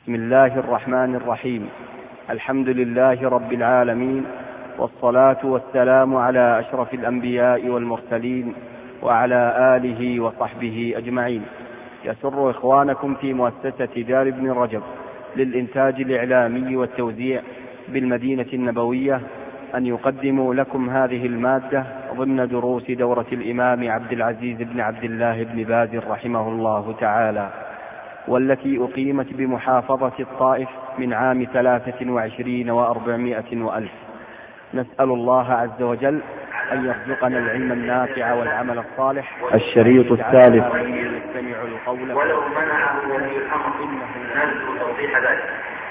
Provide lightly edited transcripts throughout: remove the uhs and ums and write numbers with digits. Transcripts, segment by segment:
بسم الله الرحمن الرحيم. الحمد لله رب العالمين، والصلاة والسلام على أشرف الأنبياء والمرسلين وعلى آله وصحبه أجمعين. يسر إخوانكم في مؤسسة دار ابن رجب للإنتاج الإعلامي والتوزيع بالمدينة النبوية أن يقدموا لكم هذه المادة ضمن دروس دورة الإمام عبد العزيز بن عبد الله بن باز رحمه الله تعالى، والتي أقيمت بمحافظة الطائف من عام 23 و400 وألف. نسأل الله عز وجل أن يرزقنا العلم النافع والعمل الصالح. الشريط الثالث. يستمع القول ولو منعه ولي الأمر نرجو توضيح ذلك.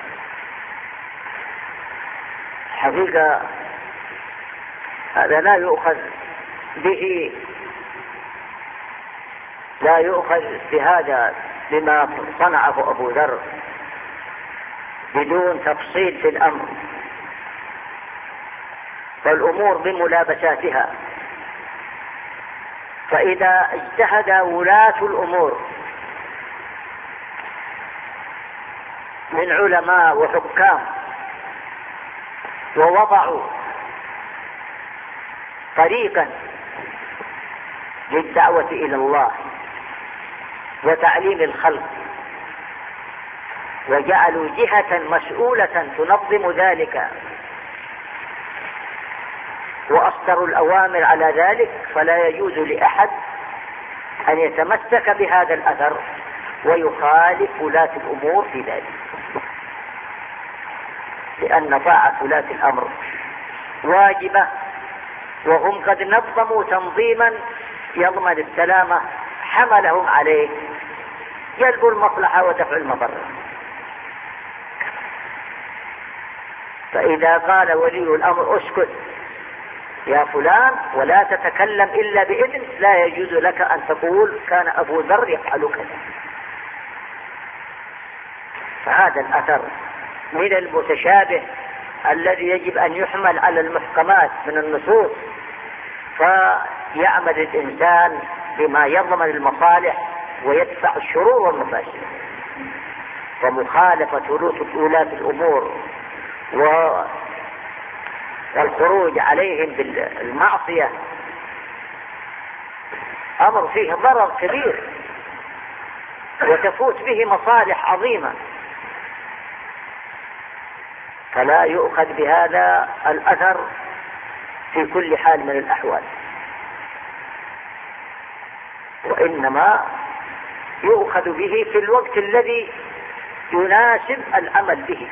حقيقة هذا لا يؤخذ به، لا يؤخذ بهذا بما صنعه أبو ذر بدون تفصيل في الأمر، فالأمور بملابساتها. فإذا اجتهد ولاة الأمور من علماء وحكام ووضعوا طريقا للدعوة إلى الله وتعليم الخلق، وجعلوا جهة مسؤولة تنظم ذلك وأصدروا الأوامر على ذلك، فلا يجوز لأحد أن يتمسك بهذا الأثر ويخالف ولاة الأمور في ذلك، لأن طاعة ولاة الأمر واجبة، وهم قد نظموا تنظيما يضمن السلامة حملهم عليه جلب المصلحة ودفع المضرة. فإذا قال ولي الأمر اسكت يا فلان ولا تتكلم إلا بإذن، لا يجوز لك أن تقول كان أبو ذر يفعل كذا. فهذا الأثر من المتشابه الذي يجب أن يحمل على المحكمات من النصوص، فيعمل الإنسان بما يضمن المصالح ويدفع الشرور والمفاسد. فمخالفة ولاة الأمور والخروج عليهم بالمعصية أمر فيه ضرر كبير وتفوت به مصالح عظيمة، فلا يؤخذ بهذا الأثر في كل حال من الأحوال، وإنما يؤخذ به في الوقت الذي يناسب العمل به.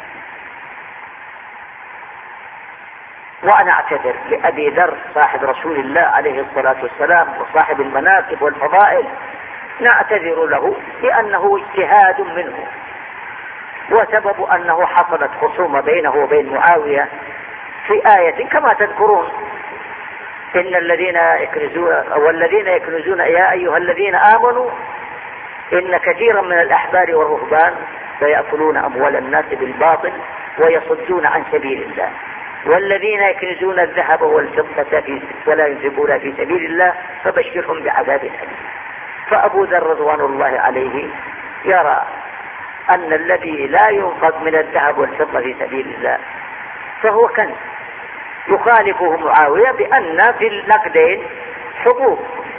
وأنا أعتذر لأبي ذر صاحب رسول الله عليه الصلاة والسلام وصاحب المناقب والفضائل، نعتذر له لأنه اجتهاد منه، وسبب أنه حصلت خصومة بينه وبين معاوية في آية كما تذكرون: إن الذين يكنزون يا أيها الذين آمنوا إن كثيرا من الأحبار والرهبان سيأكلون أموال الناس بالباطل ويصدون عن سبيل الله، والذين يكنزون الذهب والفضة ولا ينفقونها في سبيل الله فبشرهم بعذاب أليم. فأبو ذر رضوان الله عليه يرى أن الذي لا ينفق من الذهب والفضة في سبيل الله فهو كنز، يخالفه معاوية بأن في النقدين حقوق،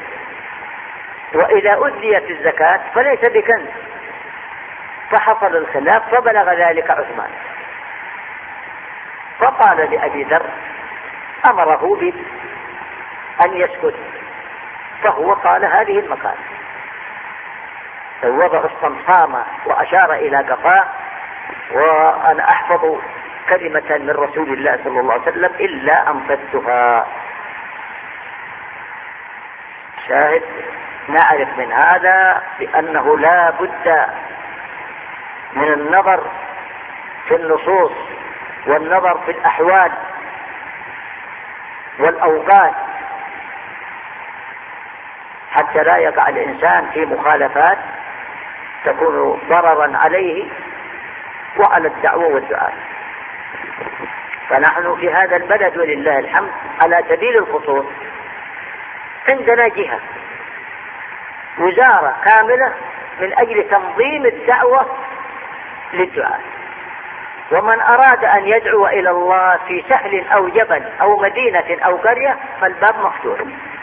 وإذا أديت الزكاة فليس بكنز. فحصل الخلاف فبلغ ذلك عثمان، فقال لأبي ذر، أمره بأن يسكت، فهو قال هذه المقالة، ووضع الصمصامة وأشار إلى قفاه، وأنا أحفظ كلمة من رسول الله صلى الله عليه وسلم إلا أنفذتها. شاهد نعرف من هذا بأنه لا بد من النظر في النصوص والنظر في الأحوال والأوقات حتى لا يقع الإنسان في مخالفات تكون ضررا عليه وعلى الدعوة والدعاء. فنحن في هذا البلد ولله الحمد على سبيل الخصوص عندنا جهة وزارة كاملة من أجل تنظيم الدعوة للدعاء. ومن أراد أن يدعو إلى الله في سهل أو جبل أو مدينة أو قرية فالباب مفتوح.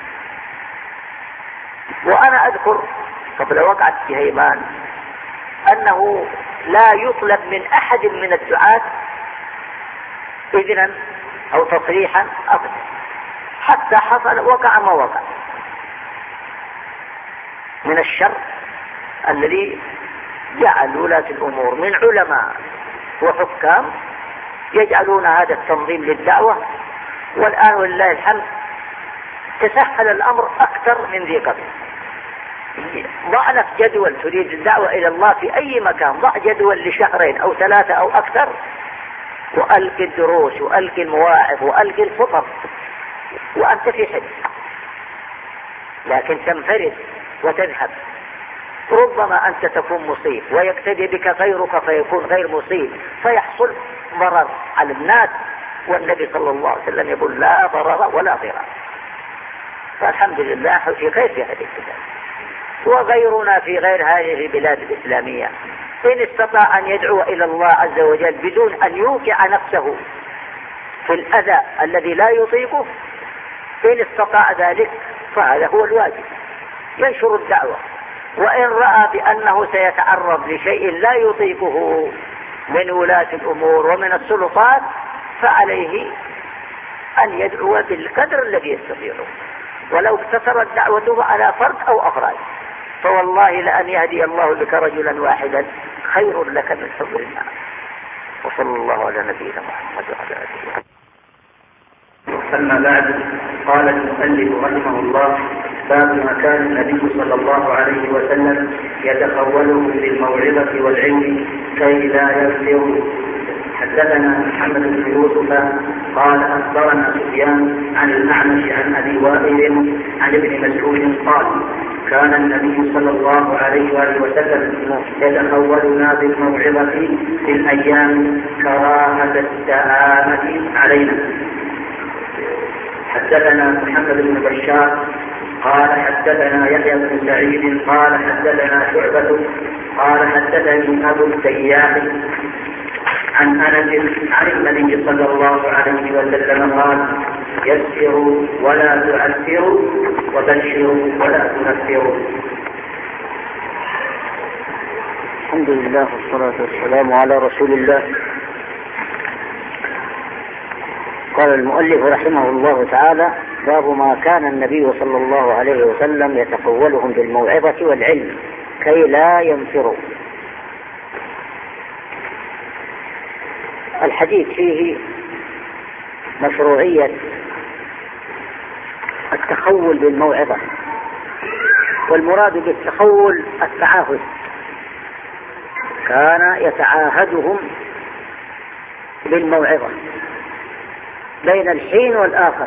وأنا أذكر قبل وقعة جهيمان أنه لا يطلب من أحد من الدعاة إذنا أو تصريحا أبدا، حتى حصل وقع ما وقع من الشر الذي جعل ولاة الأمور من علماء وحكام يجعلون هذا التنظيم للدعوة. والآن ولله الحمد تسهل الأمر أكثر من ذي قبل. ضع لك جدول تريد الدعوة إلى الله في أي مكان، ضع جدول لشهرين أو 3 أو أكثر، وألقي الدروس وألقي المواعظ وألقي الخطب وأنت في حد. لكن تنفرد وتذهب ربما أنت تكون مصيب ويقتدي بك غيرك فيكون غير مصيب، فيحصل ضرر على الناس. والنبي صلى الله عليه وسلم يقول لا ضرر ولا ضرر. فالحمد لله في خير في هذه البلاد وغيرنا في غير هذه البلاد الإسلامية إن استطاع أن يدعو إلى الله عز وجل بدون أن يوقع نفسه في الأذى الذي لا يطيقه، إن استطاع ذلك فهذا هو الواجب، ينشر الدعوة. وإن رأى بأنه سيتعرض لشيء لا يطيقه من ولاة الأمور ومن السلطات فعليه أن يدعو بالقدر الذي يستطيعه، ولو اقتصرت دعوته على فرد أو أفراد. فوالله لأن يهدي الله بك رجلا واحدا خير لك من حمر النعم. وصلى الله على نبينا محمد وعلى آله. أما بعد، قال المؤلف رحمه الله: باب ما كان النبي صلى الله عليه وسلم يتقوله بالموعظة والعلم كي لا يفتر. حدثنا محمد بن يوسف قال أخبرنا سفيان عن الأعمش عن أبي وائل عن ابن مسعود قال: كان النبي صلى الله عليه وآله وسلم يتخولنا بالموعظة في الأيام كراهة التآمة علينا. حدثنا محمد بن بشار قال حدثنا يحيى بن سعيد قال حدثنا شعبة قال حدثني أبو التياح عن أنس عن النبي صلى الله عليه وسلم قال: يسروا ولا تعسروا وبشروا ولا تنفروا. الحمد لله والصلاة والسلام على رسول الله. قال المؤلف رحمه الله تعالى: باب ما كان النبي صلى الله عليه وسلم يتقولهم بالموعظة والعلم كي لا ينفروا. الحديث فيه مشروعية التخول بالموعظة، والمراد بالتخول التعاهد. كان يتعاهدهم بالموعظة بين الحين والآخر،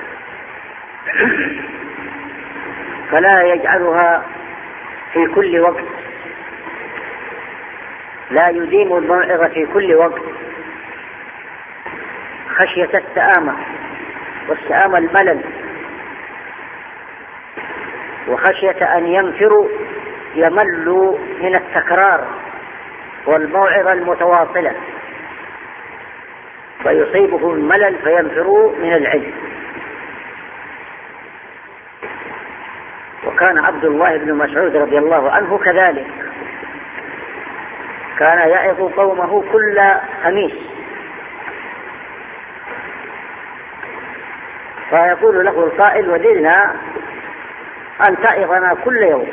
فلا يجعلها في كل وقت، لا يديم الموعظة في كل وقت خشية السآمة، والسآمة الملل، وخشية أن ينفروا يملوا من التكرار والموعظة المتواصلة فيصيبهم الملل فينفروا من العلم. وكان عبد الله بن مسعود رضي الله عنه كذلك، كان يعظ قومه كل خميس، فيقول له القائل: وددنا أن تعظنا كل يوم.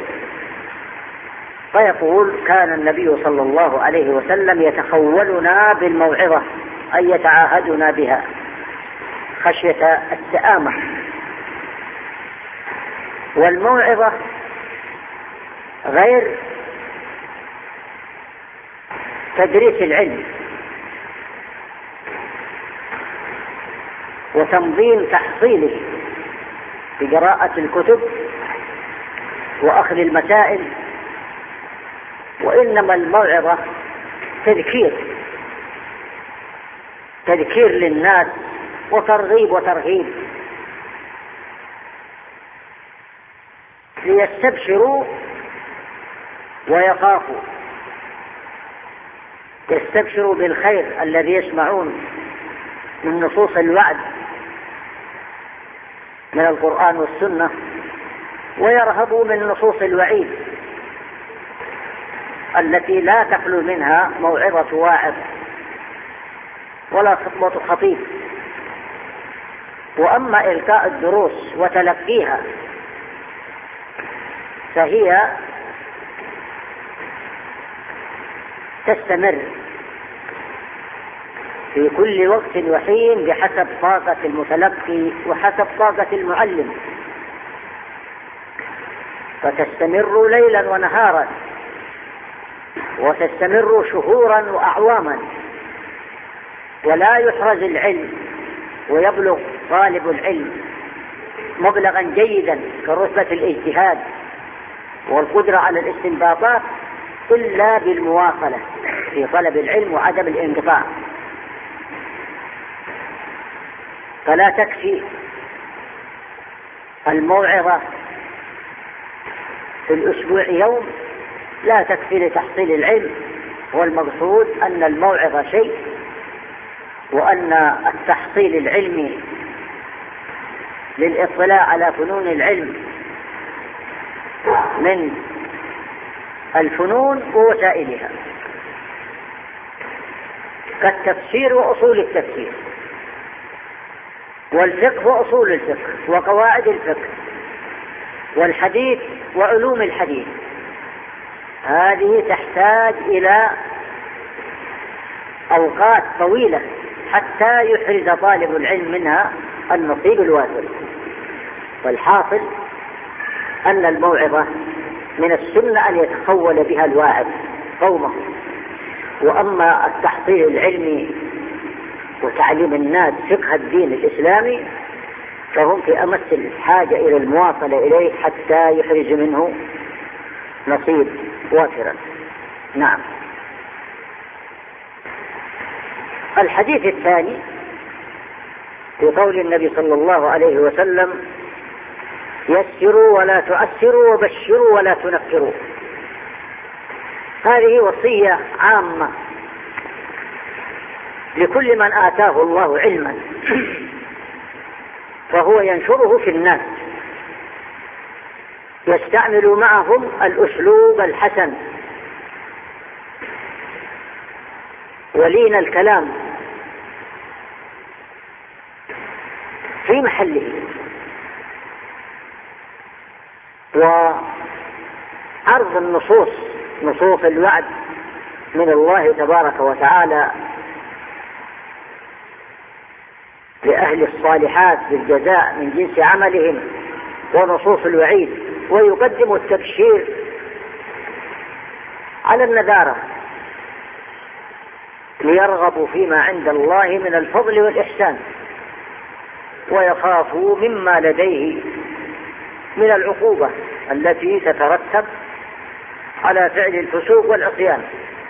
فيقول: كان النبي صلى الله عليه وسلم يتخولنا بالموعظة، أي يتعاهدنا بها خشية السآمة. والموعظة غير تدريس العلم وتنظيم تحصيله بقراءة الكتب وأخذ المسائل، وإنما الموعظة تذكير للناس وترغيب وترهيب ليستبشروا ويخافوا يستبشروا بالخير الذي يسمعون من نصوص الوعد من القرآن والسنة، ويرهبوا من نصوص الوعيد التي لا تخلو منها موعظة واعظ ولا خطبة خطيب. وأما إلقاء الدروس وتلقيها فهي تستمر في كل وقت وحين بحسب طاقة المتلقي وحسب طاقة المعلم، فتستمر ليلا ونهارا، وتستمر شهورا وأعواما، ولا يحرز العلم ويبلغ طالب العلم مبلغا جيدا كرتبة الاجتهاد والقدرة على الاستنباطات إلا بالمواصلة في طلب العلم وعدم الانقطاع. فلا تكفي الموعظة في الأسبوع يوم، لا تكفي لتحصيل العلم، والمقصود أن الموعظة شيء، وأن التحصيل العلمي للإطلاع على فنون العلم من الفنون ووسائلها كالتفسير وأصول التفسير، والفقه وأصول الفقه، وقواعد الفقه، والحديث وعلوم الحديث. هذه تحتاج إلى أوقات طويلة حتى يحرز طالب العلم منها النصيب الوافر. والحاصل أن الموعظة من السنة أن يتخول بها الواعظ قومه. وأما التحصيل العلمي وتعليم الناس فقه الدين الإسلامي فهم في أمس الحاجة إلى المواصلة إليه حتى يحرز منه نصيب وافرا. نعم. الحديث الثاني في قول النبي صلى الله عليه وسلم: يسروا ولا تعسروا وبشروا ولا تنفروا. هذه وصية عامة لكل من آتاه الله علما فهو ينشره في الناس، يستعمل معهم الأسلوب الحسن ولين الكلام في محله، وعرض النصوص، نصوص الوعد من الله تبارك وتعالى لأهل الصالحات بالجزاء من جنس عملهم، ونصوص الوعيد، ويقدم التبشير على النذارة ليرغبوا فيما عند الله من الفضل والإحسان، ويخافوا مما لديه من العقوبة التي تترتب على فعل الفسوق والعصيان.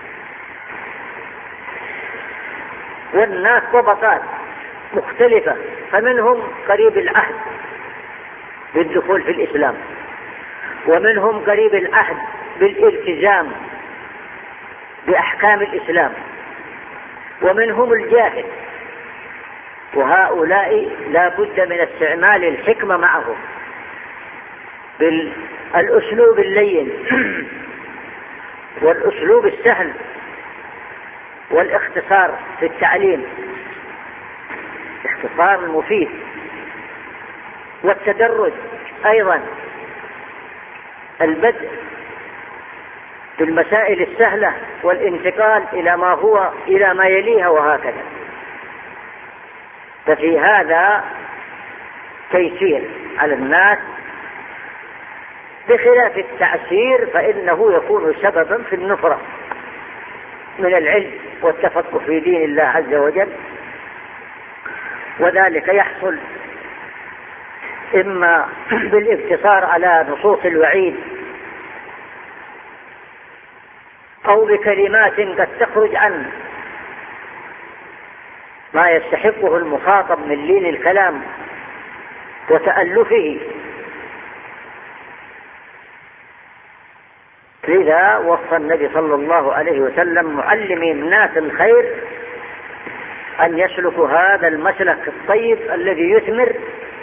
والناس طبقات مختلفة، فمنهم قريب العهد بالدخول في الإسلام، ومنهم قريب العهد بالالتزام بأحكام الإسلام، ومنهم الجاهل، وهؤلاء لا بد من استعمال الحكمة معهم بالأسلوب اللين والأسلوب السهل والاختصار في التعليم، اختصار مفيد، والتدرج أيضا، البدء بالمسائل السهلة والانتقال إلى ما يليها، وهكذا. ففي هذا تيسير على الناس، بخلاف التعسير فإنه يكون سببا في النفرة من العلم والتفقه في دين الله عز وجل. وذلك يحصل إما بالاقتصار على نصوص الوعيد، أو بكلمات قد تخرج عن ما يستحقه المخاطب من لين الكلام وتألفه، لذا وصى النبي صلى الله عليه وسلم معلمي الناس الخير أن يسلكوا هذا المسلك الطيب الذي يثمر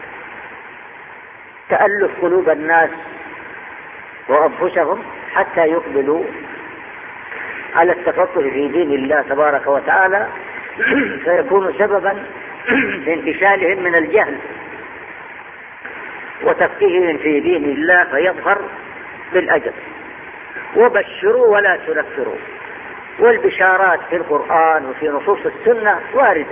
تألف قلوب الناس وأنفسهم حتى يقبلوا على التفقه في دين الله تبارك وتعالى، فيكون سببا في انتشالهم من الجهل وتفقيههم في دين الله فيظهر بالأجر. وبشروا ولا تنفروا، والبشارات في القرآن وفي نصوص السنة واردة،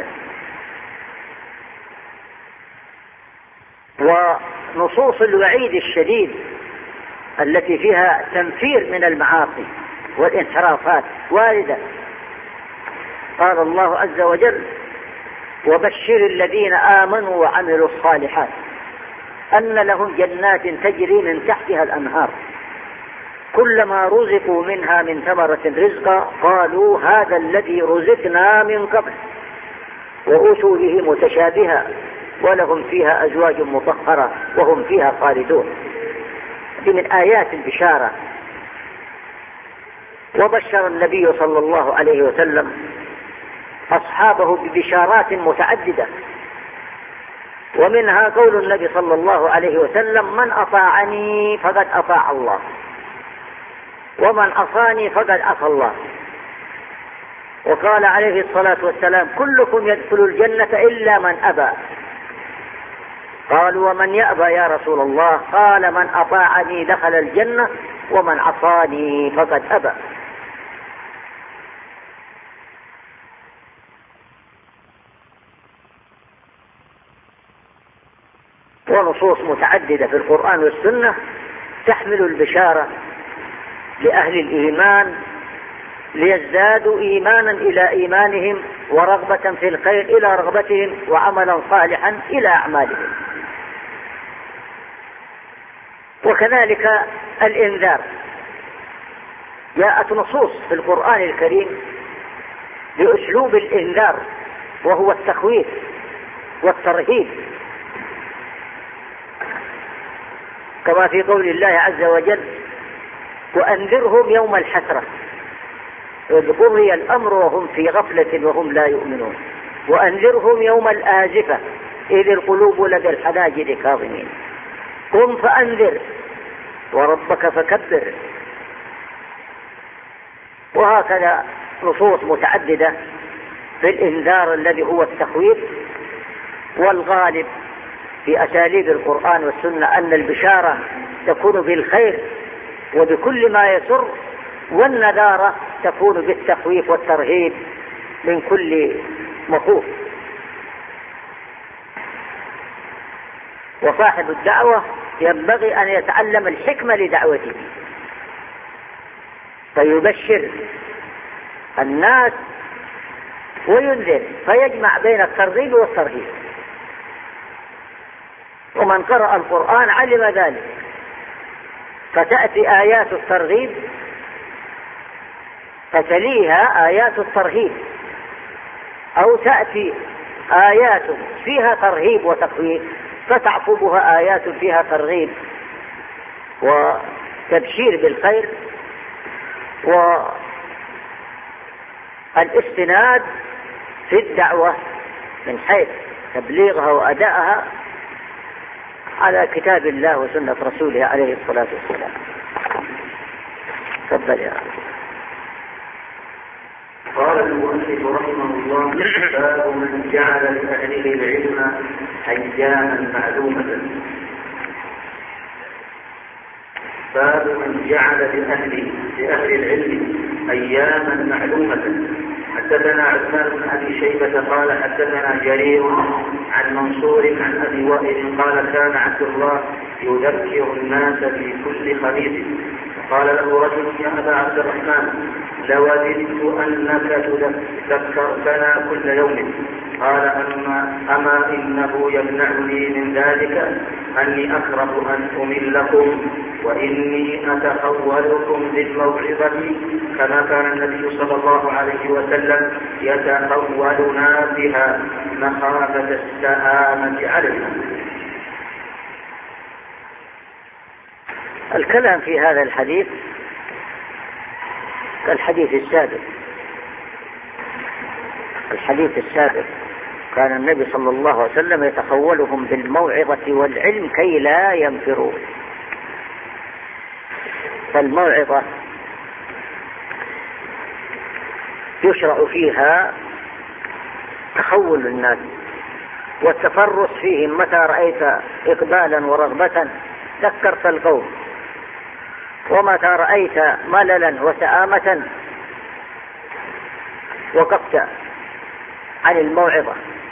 ونصوص الوعيد الشديد التي فيها تنفير من المعاصي والانحرافات واردة. قال الله عز وجل: وبشر الذين آمنوا وعملوا الصالحات أن لهم جنات تجري من تحتها الأنهار كلما رزقوا منها من ثمرة رزقا قالوا هذا الذي رزقنا من قبل وأتوا به متشابها ولهم فيها أزواج مطهرة وهم فيها خالدون. هذه من آيات البشارة. وبشر النبي صلى الله عليه وسلم أصحابه ببشارات متعددة، ومنها قول النبي صلى الله عليه وسلم: من أطاعني فقد أطاع الله، ومن عصاني فقد عصى الله. وقال عليه الصلاة والسلام: كلكم يدخل الجنة إلا من أبى. قالوا: ومن يأبى يا رسول الله؟ قال: من أطاعني دخل الجنة ومن عصاني فقد أبى. ونصوص متعددة في القرآن والسنة تحمل البشارة لأهل الإيمان ليزدادوا إيمانا إلى إيمانهم، ورغبة في الخير إلى رغبتهم، وعملا صالحا إلى أعمالهم. وكذلك الإنذار، جاءت نصوص في القرآن الكريم بأسلوب الإنذار وهو التخويف والترهيب، كما في قول الله عز وجل: وأنذرهم يوم الحسرة إذ قضي الأمر وهم في غفلة وهم لا يؤمنون، وأنذرهم يوم الآزفة إذ القلوب لدى الحناجر كاظمين، قم فأنذر وربك فكبر. وهكذا نصوص متعددة في الإنذار الذي هو التخويف. والغالب في أساليب القرآن والسنة أن البشارة تكون بالخير وبكل ما يسر، والنذارة تكون بالتخويف والترهيب من كل مخوف. وصاحب الدعوة ينبغي أن يتعلم الحكمة لدعوته، فيبشر الناس وينذر، فيجمع بين الترغيب والترهيب. ومن قرأ القرآن علم ذلك، فتأتي آيات الترغيب فتليها آيات الترهيب، أو تأتي آيات فيها ترهيب وتخويف فتعقبها آيات فيها ترغيب وتبشير بالخير والاستناد في الدعوة من حيث تبليغها وأدائها على كتاب الله وسنة رسوله عليه الصلاة والسلام. تفضل يا أخي. قال المؤلف رحمه الله: باب من جعل لأهله العلم أياما معلومة. باب من جعل لأهل العلم أياما معلومة. حدثنا عثمان بن أبي شيبة قال حدثنا جرير عن منصور عن أبي وائل قال: كان عبد الله يذكر الناس في كل خميس. قال له رجل: يا أبا عبد الرحمن، لوددت أنك ذكرتنا كل يوم. قال: أما إنه يمنعني من ذلك أني أكره أن أملكم، وإني أتخولكم بالموعظة كما كان النبي صلى الله عليه وسلم يتخولنا بها مخافة السآمة علينا. الكلام في هذا الحديث الحديث السابق كان النبي صلى الله عليه وسلم يتخولهم بالموعظة والعلم كي لا ينفروا. فالموعظة يشرع فيها تخول الناس والتفرس فيهم، متى رأيت إقبالا ورغبة ذكرت القوم، ومتى رأيت مللا وسآمة وقفت عن الموعظة.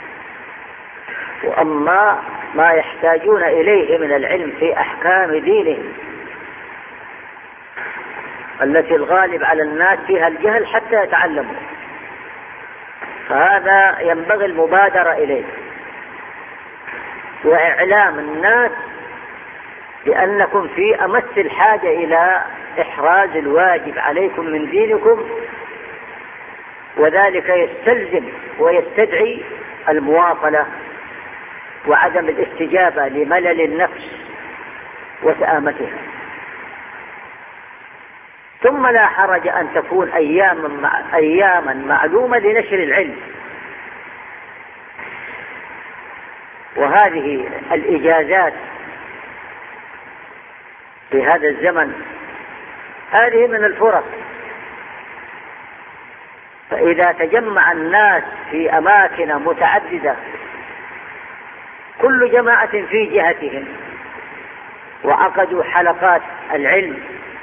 وأما ما يحتاجون إليه من العلم في أحكام دينهم التي الغالب على الناس فيها الجهل حتى يتعلموا، فهذا ينبغي المبادرة إليه وإعلام الناس بأنكم في أمس الحاجة إلى إحراز الواجب عليكم من دينكم، وذلك يستلزم ويستدعي المواصلة وعدم الاستجابة لملل النفس وسآمتها. ثم لا حرج أن تكون أياما معلومة لنشر العلم، وهذه الإجازات في هذا الزمن هذه من الفرص. فإذا تجمع الناس في أماكن متعددة كل جماعة في جهتهم وعقدوا حلقات العلم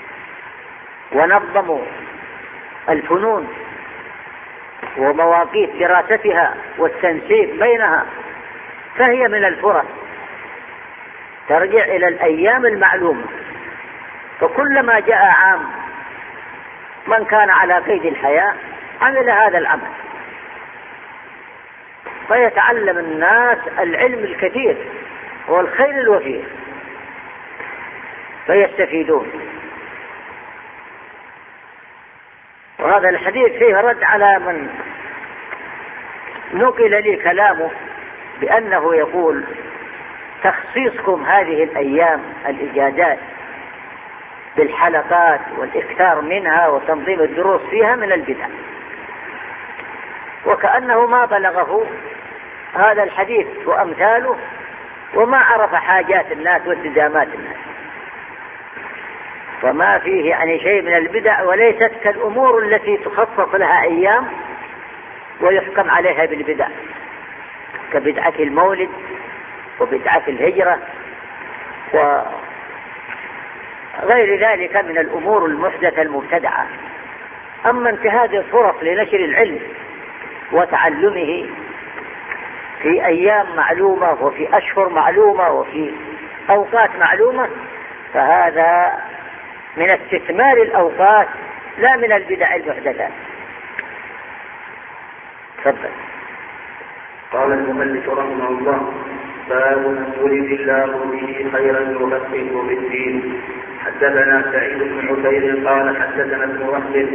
ونظموا الفنون ومواقيت دراستها والتنسيق بينها، فهي من الفرص ترجع إلى الأيام المعلومة. فكلما جاء عام من كان على قيد الحياة عمل هذا العمل، فيتعلم الناس العلم الكثير والخير الوفير فيستفيدون. وهذا الحديث فيه رد على من نقل لي كلامه بأنه يقول تخصيصكم هذه الأيام الإجازات بالحلقات والإكثار منها وتنظيم الدروس فيها من البدع، وكأنه ما بلغه هذا الحديث وأمثاله وما عرف حاجات الناس والتزامات الناس، فما فيه يعني شيء من البدع، وليست كالأمور التي تخصص لها أيام ويحكم عليها بالبدع كبدعة المولد وبدعة الهجرة وغير ذلك من الأمور المحدثة المبتدعة. أما انتهاز الفرص لنشر العلم وتعلمه في أيام معلومة وفي أشهر معلومة وفي أوقات معلومة فهذا من استثمار الأوقات لا من البدع المحدثات. تفضل. قال المؤلف رحمه الله: باب من يرد الله به خيرا يفقهه في الدين. حدثنا سعيد بن عبيد قال حدثنا ابن وهب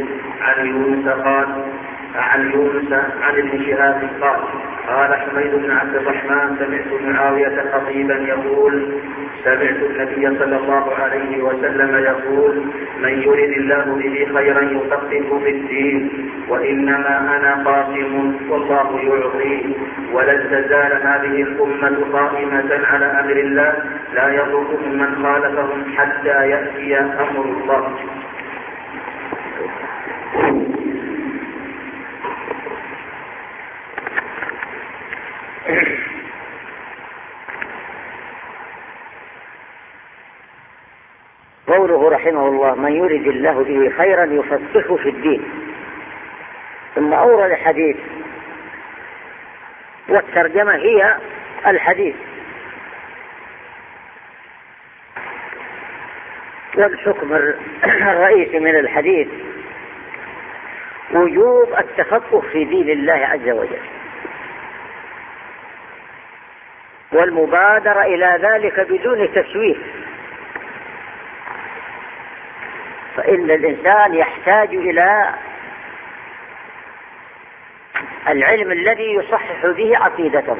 عن يونس عن ابن شهاب قال حميد بن عبد الرحمن سمعت معاوية خطيبا يقول: سمعت النبي صلى الله عليه وسلم يقول: من يرد الله به خيرا يفقهه في الدين، وإنما أنا قاسم والله يعطي، ولن تزال هذه الأمة قائمة على أمر الله لا يضرهم من خالفهم حتى يأتي أمر الله. قوله رحمه الله: من يرد الله به خيرا يفقهه في الدين، ثم أورد الحديث والترجمة هي الحديث، والحكم الرئيسي من الحديث وجوب التفقه في دين الله عز وجل والمبادرة إلى ذلك بدون تسويف، فإن الإنسان يحتاج إلى العلم الذي يصحح به عقيدته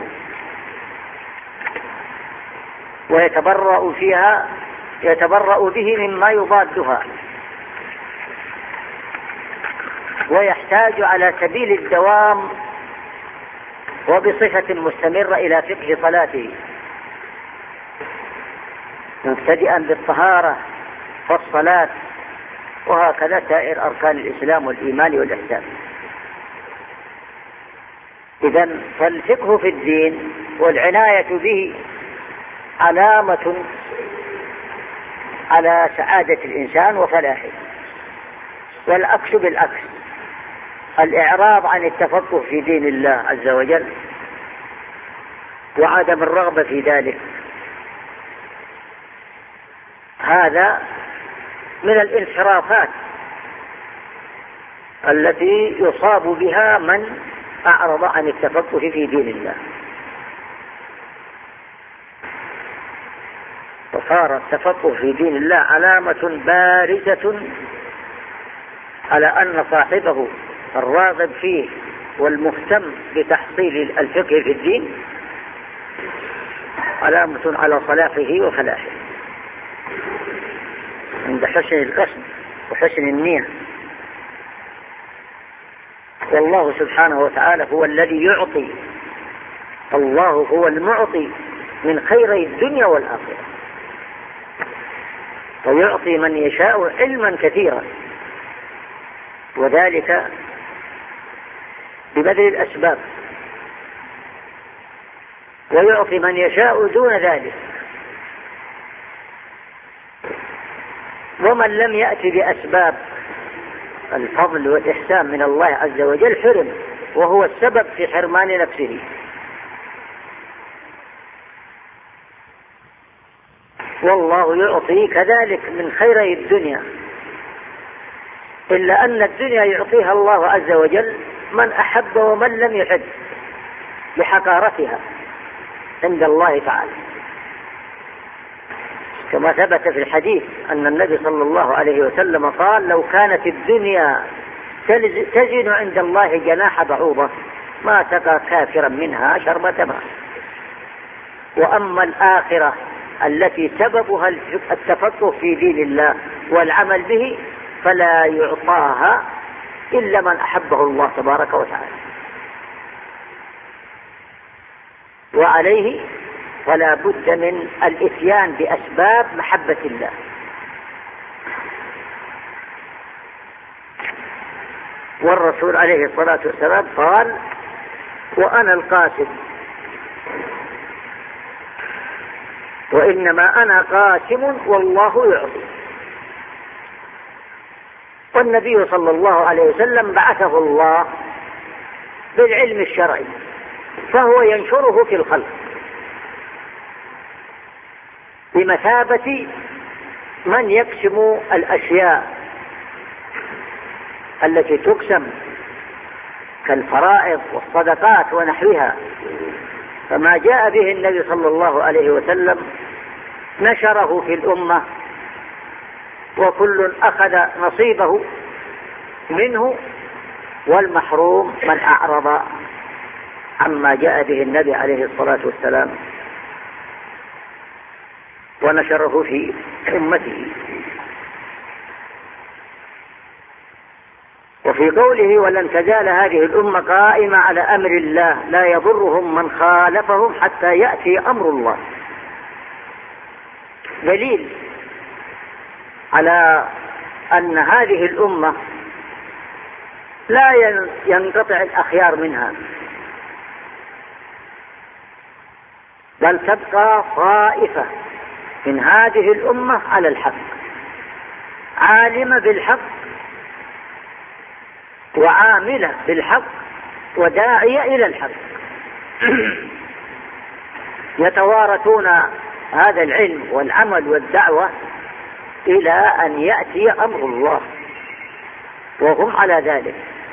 ويتبرأ به مما يضادها. ويحتاج على سبيل الدوام وبصفة مستمرة إلى فقه صلاته، مبتدئا بالطهارة والصلاة، وهكذا سائر أركان الإسلام والإيمان والإحسان. إذن فالفقه في الدين والعناية به علامة على سعادة الإنسان وفلاحه، والعكس بالعكس، الإعراض عن التفقه في دين الله عز وجل وعدم الرغبة في ذلك، هذا من الانحرافات التي يصاب بها من أعرض عن التفقه في دين الله. وصار التفقه في دين الله علامة بارزة على أن صاحبه الراغب فيه والمهتم بتحصيل الفقه في الدين علامة على صلاحه وفلاحه عند حسن القصد وحسن النية. والله سبحانه وتعالى هو الذي يعطي، الله هو المعطي من خيري الدنيا والآخرة، ويعطي من يشاء علما كثيرا، وذلك ببذل الأسباب، ويعطي من يشاء دون ذلك. ومن لم يأتي بأسباب الفضل والإحسان من الله عز وجل حرم، وهو السبب في حرمان نفسه. والله يعطي كذلك من خيري الدنيا، إلا أن الدنيا يعطيها الله عز وجل من أحب ومن لم يحب لحقارتها عند الله تعالى، كما ثبت في الحديث أن النبي صلى الله عليه وسلم قال: لو كانت الدنيا تزن عند الله جناح بعوضة ما سقى كافرا منها شربة ماء. وأما الآخرة التي سببها التفقه في دين الله والعمل به فلا يعطاها إلا من أحبه الله تبارك وتعالى، وعليه فلا بد من الإتيان بأسباب محبة الله. والرسول عليه الصلاة والسلام قال: وأنا القاسم، وإنما أنا قاسم والله يعطي. والنبي صلى الله عليه وسلم بعثه الله بالعلم الشرعي، فهو ينشره في الخلق بمثابة من يقسم الأشياء التي تقسم كالفرائض والصدقات ونحوها. فما جاء به النبي صلى الله عليه وسلم نشره في الأمة، وكل أخذ نصيبه منه، والمحروم من أعرض عما جاء به النبي عليه الصلاة والسلام ونشره في أمته. وفي قوله: ولن تزال هذه الأمة قائمة على أمر الله لا يضرهم من خالفهم حتى يأتي أمر الله، دليل على أن هذه الأمة لا ينقطع الأخيار منها، بل تبقى طائفة من هذه الأمة على الحق، عالمة بالحق وعاملة بالحق وداعية إلى الحق، يتوارثون هذا العلم والعمل والدعوة إلى أن يأتي أمر الله وهم على ذلك.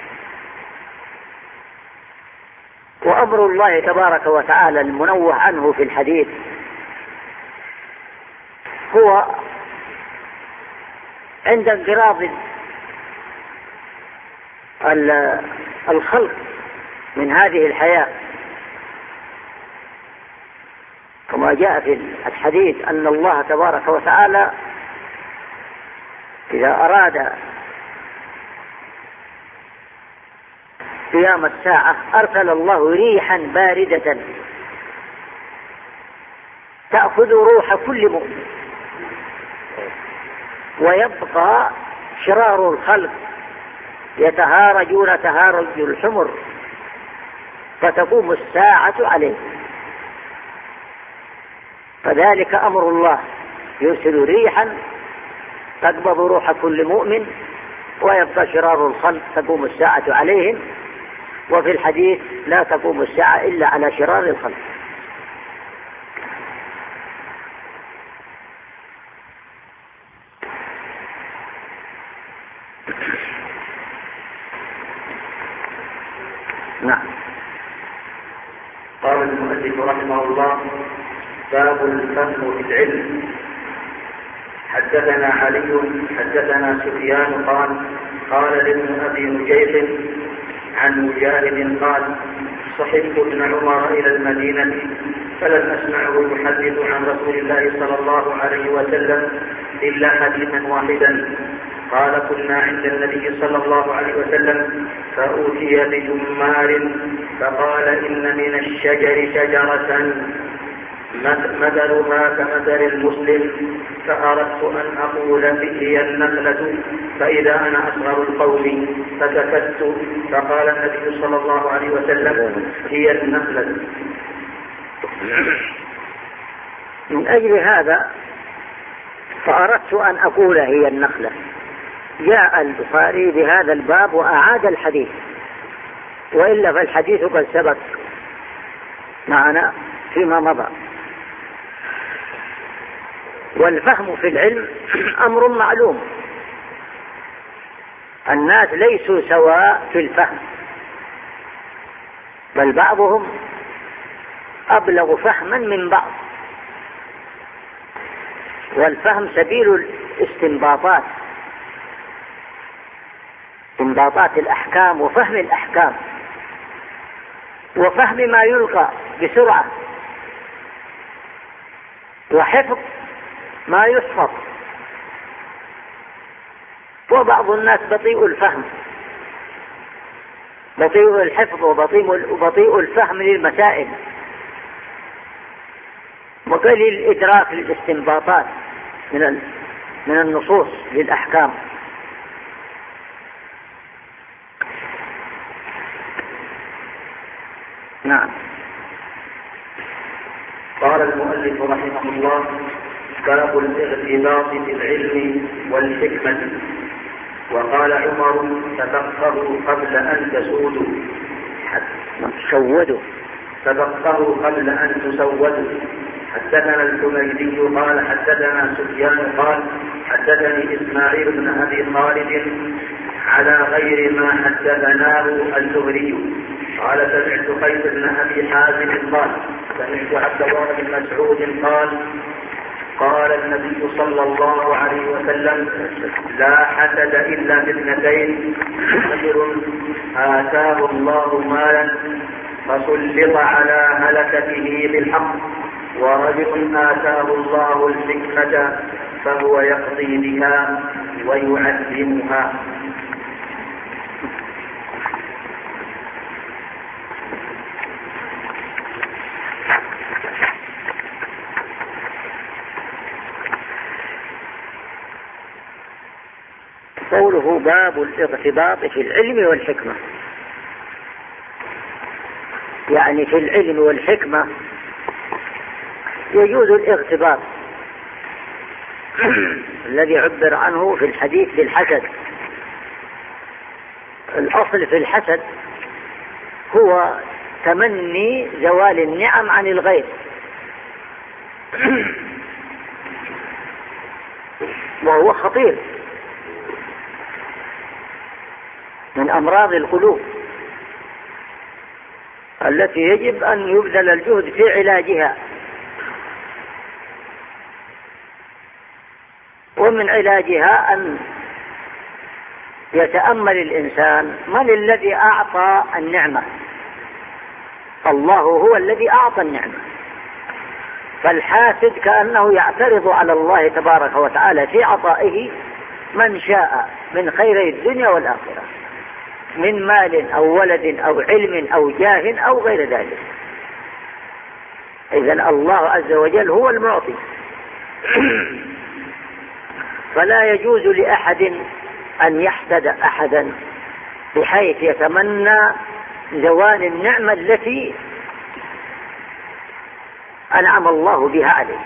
وأمر الله تبارك وتعالى المنوه عنه في الحديث هو عند انقراض الخلق من هذه الحياة، كما جاء في الحديث أن الله تبارك وتعالى إذا أراد قيام الساعة أرسل الله ريحا باردة تأخذ روح كل مؤمن، ويبقى شرار الخلق يتهارجون تهارج الحمر فتقوم الساعة عليه. فذلك أمر الله، يرسل ريحا تقبض روح كل مؤمن ويبقى شرار الخلق تقوم الساعة عليهم. وفي الحديث لا تقوم الساعة إلا على شرار الخلق. نعم. قال المؤلف رحمه الله: باب الفهم في العلم. حدثنا علي حدثنا سفيان قال لابن ابي نجيح عن مجاهد قال: صحبت ابن عمر الى المدينه فلم اسمعه يحدث عن رسول الله صلى الله عليه وسلم الا حديثا واحدا. قال: كنا عند النبي صلى الله عليه وسلم فأوتي بجمار فقال: إن من الشجر شجرة مثلها كمثل المسلم، فأردت أن أقول هي النخلة، فإذا أنا أصغر القوم فسكت، فقال النبي صلى الله عليه وسلم: هي النخلة. من أجل هذا فأردت أن أقول هي النخلة. جاء البخاري بهذا الباب وأعاد الحديث، وإلا فالحديث قد سبق معنا فيما مضى. والفهم في العلم أمر معلوم، الناس ليسوا سواء في الفهم، بل بعضهم أبلغ فهما من بعض. والفهم سبيل الاستنباطات، استنباطات الأحكام وفهم الأحكام وفهم ما يلقى بسرعة وحفظ ما يحفظ. وبعض الناس بطيء الفهم، بطيء الحفظ وبطيء الفهم للمسائل وقليل الإدراك للاستنباطات من النصوص للأحكام. نعم. قال المؤلف رحمه الله: باب الاغتباط في العلم والحكمة. وقال عمر: تفقهوا قبل أن تسودوا. تفقهوا قبل أن تسودوا. حدثنا الحميدي قال: حدثنا سفيان قال: حدثني إسماعيل بن أبي خالد على غير ما حدثناه الزهري قال: سمعت قيس بن أبي حازم قال: سمعت عبد الله بن مسعود قال النبي صلى الله عليه وسلم: لا حسد إلا باثنتين: رجل آتاه الله مالا فسلط على هلكته بالحق، ورجل آتاه الله الحكمة فهو يقضي بها ويعلمها. قوله باب الاغتباط في العلم والحكمة، يعني في العلم والحكمة يجوز الاغتباط الذي عبر عنه في الحديث بالحسد. الأصل في الحسد هو تمني زوال النعم عن الغير، وهو خطير من أمراض القلوب التي يجب أن يبذل الجهد في علاجها. ومن علاجها أن يتأمل الإنسان من الذي أعطى النعمة. الله هو الذي أعطى النعمة، فالحاسد كأنه يعترض على الله تبارك وتعالى في عطائه من شاء من خير الدنيا والآخرة. من مال أو ولد أو علم أو جاه أو غير ذلك. إذن الله عز وجل هو المعطي. فلا يجوز لأحد أن يحسد أحدا بحيث يتمنى زوال النعمة التي أنعم الله بها عليه.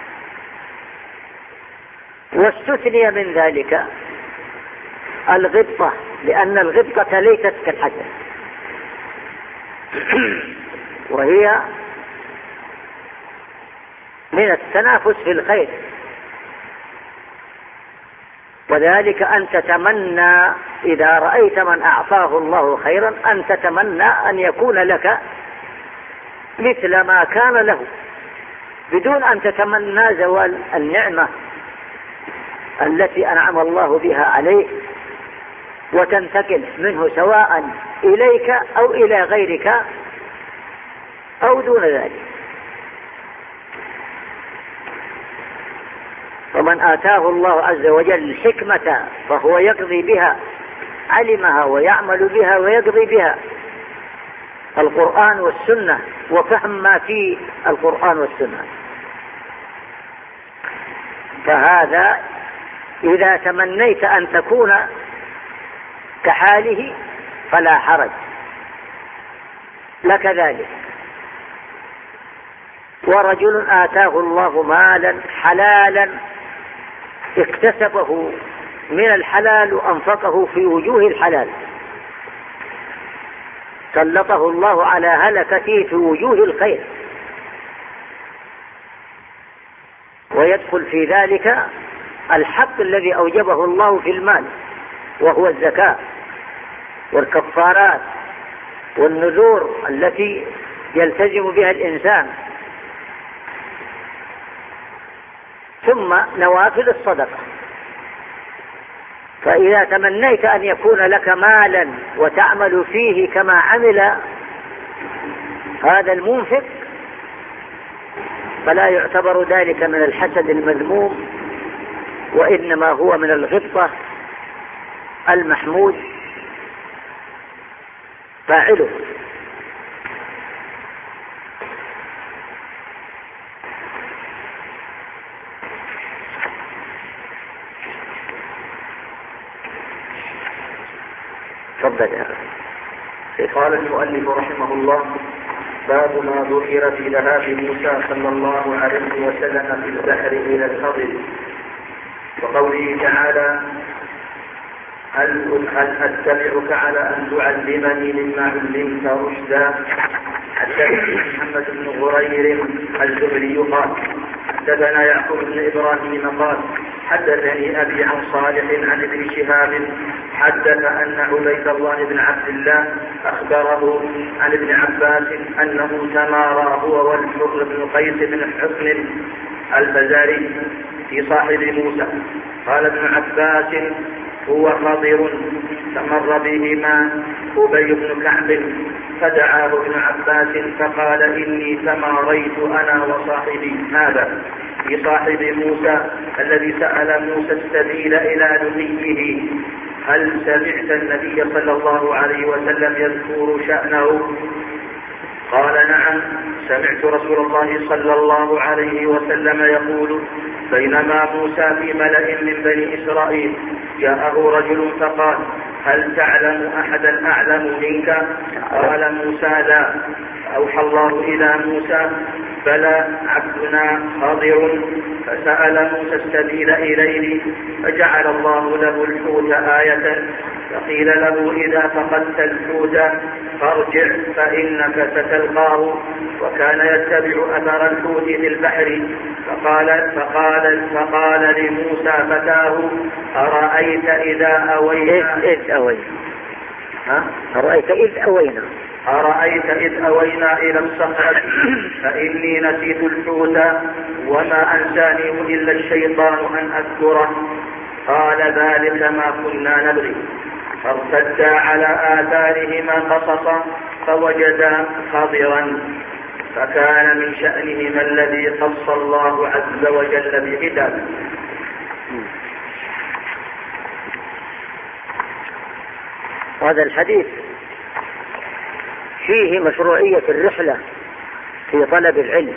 واستثني من ذلك الغبطة، لأن الغبطة ليست كالحسد، وهي من التنافس في الخير، وذلك أن تتمنى إذا رأيت من أعطاه الله خيرا أن تتمنى أن يكون لك مثل ما كان له، بدون أن تتمنى زوال النعمة التي أنعم الله بها عليك وتنتقل منه سواء إليك أو إلى غيرك أو دون ذلك. ومن آتاه الله عز وجل الحكمة فهو يقضي بها، علمها ويعمل بها ويقضي بها، القرآن والسنة، وفهم ما في القرآن والسنة. فهذا إذا تمنيت أن تكون كحاله فلا حرج لك ذلك. ورجل آتاه الله مالا حلالا اكتسبه من الحلال وأنفقه في وجوه الحلال، سلطه الله على هلكته في وجوه الخير، ويدخل في ذلك الحق الذي أوجبه الله في المال، وهو الزكاة والكفارات والنذور التي يلتزم بها الإنسان، ثم نوافل الصدقة. فإذا تمنيت أن يكون لك مالا وتعمل فيه كما عمل هذا المنفق فلا يعتبر ذلك من الحسد المذموم، وإنما هو من الغبطة المحمود فاعله. قال المؤلف رحمه الله: باب ما ذكر في ذهاب موسى صلى الله عليه وسلم في البحر إلى الخضر، وقوله تعالى: هل أتبعك على أن تعلمني مما علمت رشدا. حدثني محمد بن غرير الزهري قال: حدثنا يعقوب بن إبراهيم قال: حدثني أبي عن صالح عن ابن شهاب حدث أن عبيد الله بن عبد الله أخبره عن ابن عباس أنه تمارى هو والحر بن قيس بن حصن الفزاري في صاحب موسى. قال ابن عباس: هو خضر فمر بهما أبي بن كعب فدعاه ابن عباس فقال: إني تماريت أنا وصاحبي هذا في صاحب موسى الذي سأل موسى السبيل إلى نبيه، هل سمعت النبي صلى الله عليه وسلم يذكر شأنه؟ قال: نعم، سمعت رسول الله صلى الله عليه وسلم يقول: بينما موسى في ملأ من بني إسرائيل جاءه رجل فقال: هل تعلم أحدا أعلم منك؟ قال موسى: لا. أوحى الله إلى موسى: بلى عبدنا خضر. فسأل موسى السبيل إليه فجعل الله له الحوت آية، فقيل له: إذا فقدت الحوت فارجع فإنك ستلقاه. وكان يتبع أثر الحوت في البحر فقال لموسى فتاه: أرأيت إذ أوينا إلى الصخرة فإني نسيت الحوت وما أنسانيه إلا الشيطان أن أذكره. قال: ذلك ما كنا نبغي. فارتدا على آثارهما قصصا فوجدا خضرا، فكان من شأنهما الذي قص الله عز وجل بكتابه. وهذا الحديث فيه مشروعية الرحلة في طلب العلم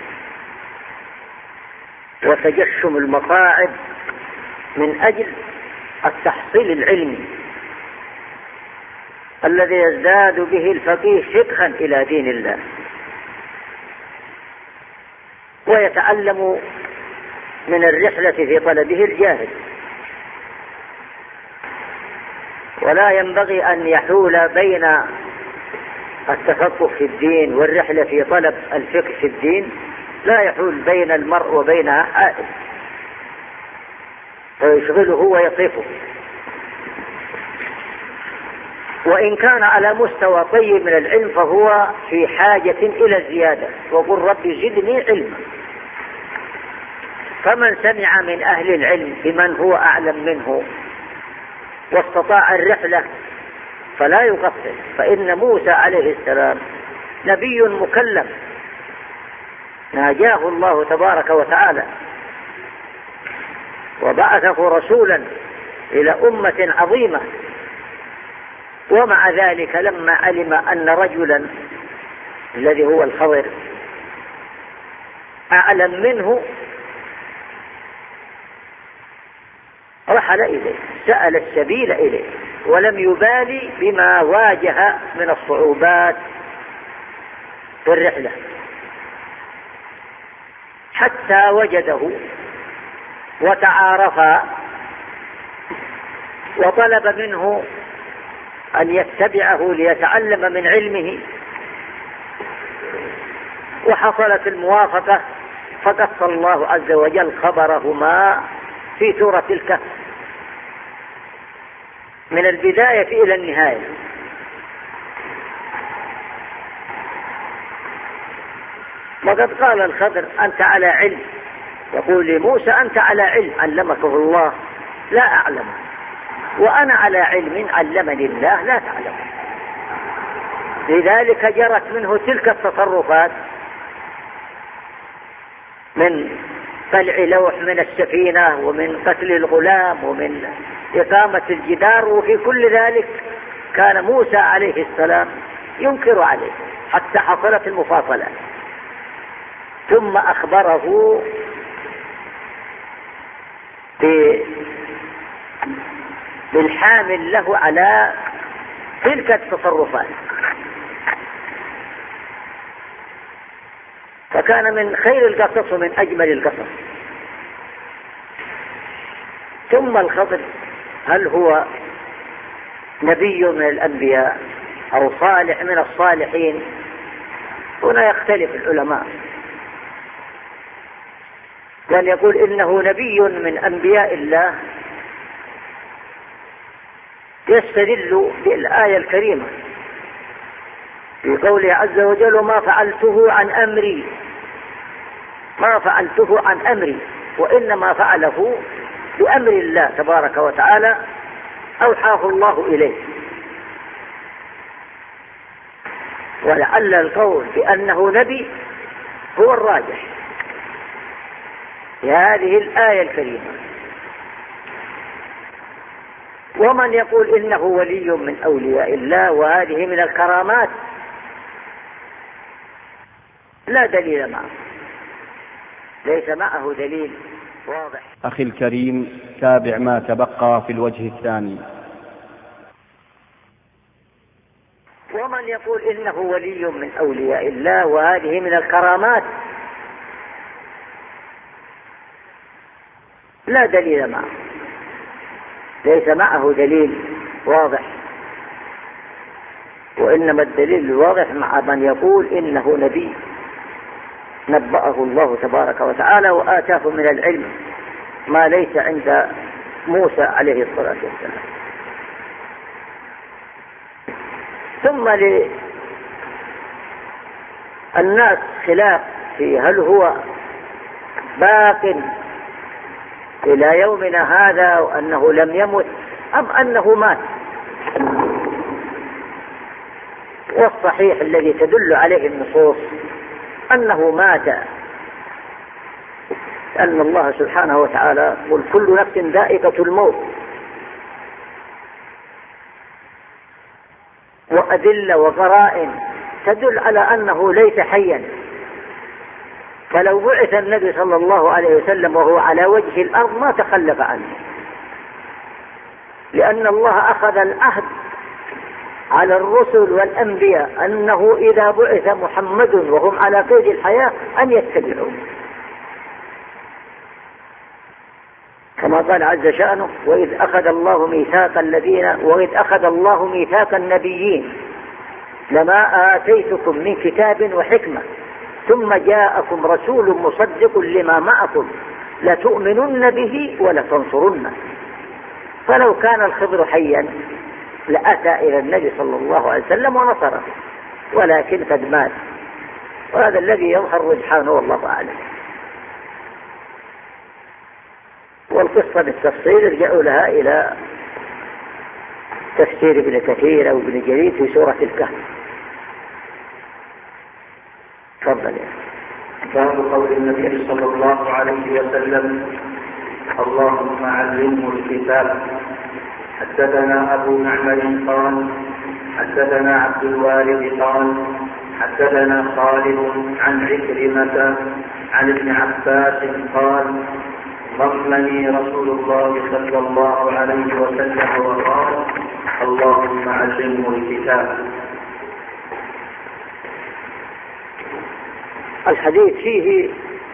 وتجشم المصاعب من أجل التحصيل العلمي الذي يزداد به الفقيه فقها إلى دين الله ويتعلم من الرحلة في طلبه الجاهل. ولا ينبغي أن يحول بين التفقه في الدين والرحلة في طلب الفقه في الدين، لا يحول بين المرء وبينها حائل فيشغله ويصفه. وإن كان على مستوى طيب من العلم فهو في حاجة إلى الزيادة، وقل رب زدني علما. فمن سمع من أهل العلم بمن هو أعلم منه واستطاع الرحلة فلا يقصر، فإن موسى عليه السلام نبي مكلم ناجاه الله تبارك وتعالى وبعثه رسولا إلى أمة عظيمة، ومع ذلك لما علم أن رجلا الذي هو الخضر أعلم منه رحل إليه، سأل السبيل إليه، ولم يبالي بما واجه من الصعوبات في الرحلة حتى وجده وتعارفا، وطلب منه أن يتبعه ليتعلم من علمه، وحصلت الموافقة، فقص الله عز وجل خبرهما في سورة الكهف من البداية إلى النهاية. وقد قال الخضر أنت على علم، يقول لموسى أنت على علم علمكه الله لا أعلم، وأنا على علم علمني الله لا تعلم. لذلك جرت منه تلك التصرفات من قلع لوح من السفينة ومن قتل الغلام ومن إقامة الجدار، وفي كل ذلك كان موسى عليه السلام ينكر عليه حتى حصلت المفاصلة. ثم أخبره بالحامل له على تلك التصرفات، فكان من خير القصص ومن أجمل القصص. ثم الخضر هل هو نبي من الأنبياء أو صالح من الصالحين؟ هنا يختلف العلماء، كان يقول إنه نبي من أنبياء الله يستدل بالآية الكريمة في قوله عز وجل وما فعلته عن أمري، ما فعلته عن أمري، وإنما فعله بأمر الله تبارك وتعالى أوحاه الله إليه. ولعل القول بأنه نبي هو الراجح في هذه الآية الكريمة. ومن يقول إنه ولي من أولياء الله وهذه من الكرامات لا دليل معه، ليس معه دليل واضح. أخي الكريم، تابع ما تبقى في الوجه الثاني. ومن يقول إنه ولي من أولياء الله وهذه من الكرامات لا دليل معه، ليس معه دليل واضح. وإنما الدليل الواضح مع من يقول إنه نبي نبأه الله تبارك وتعالى وآتاه من العلم ما ليس عند موسى عليه الصلاة والسلام. ثم للناس خلاف في هل هو باق إلى يومنا هذا وأنه لم يمت أم أنه مات. والصحيح الذي تدل عليه النصوص أنه مات، لأن الله سبحانه وتعالى قل كل نفس ذائقة الموت، أدلة وقرائن تدل على أنه ليس حيا. فلو بعث النبي صلى الله عليه وسلم وهو على وجه الأرض ما تخلف عنه، لأن الله أخذ العهد على الرسل والأنبياء أنه إذا بعث محمد وهم على قيد الحياة أن يتبعوه، كما قال عز شأنه: وإذ أخذ الله ميثاق النبيين لما آتيتكم من كتاب وحكمة ثم جاءكم رسول مصدق لما معكم لتؤمنن به ولتنصرنه. فلو كان الخضر حيا لأتى إلى النبي صلى الله عليه وسلم ونصره، ولكن قد مات، وهذا الذي يظهر رجحانه والله أعلم. والقصة بالتفصيل ارجعوا لها إلى تفسير ابن كثير أو ابن جرير في سورة الكهف. تفضل. باب قول النبي صلى الله عليه وسلم: اللهم علمه الكتاب. حدثنا أبو معمر قال حدثنا عبد الوارث قال حدثنا خالد عن عكرمة عن ابن عباس قال: ضمني رسول الله صلى الله عليه وسلم وقال: اللهم علمه الكتاب. الحديث فيه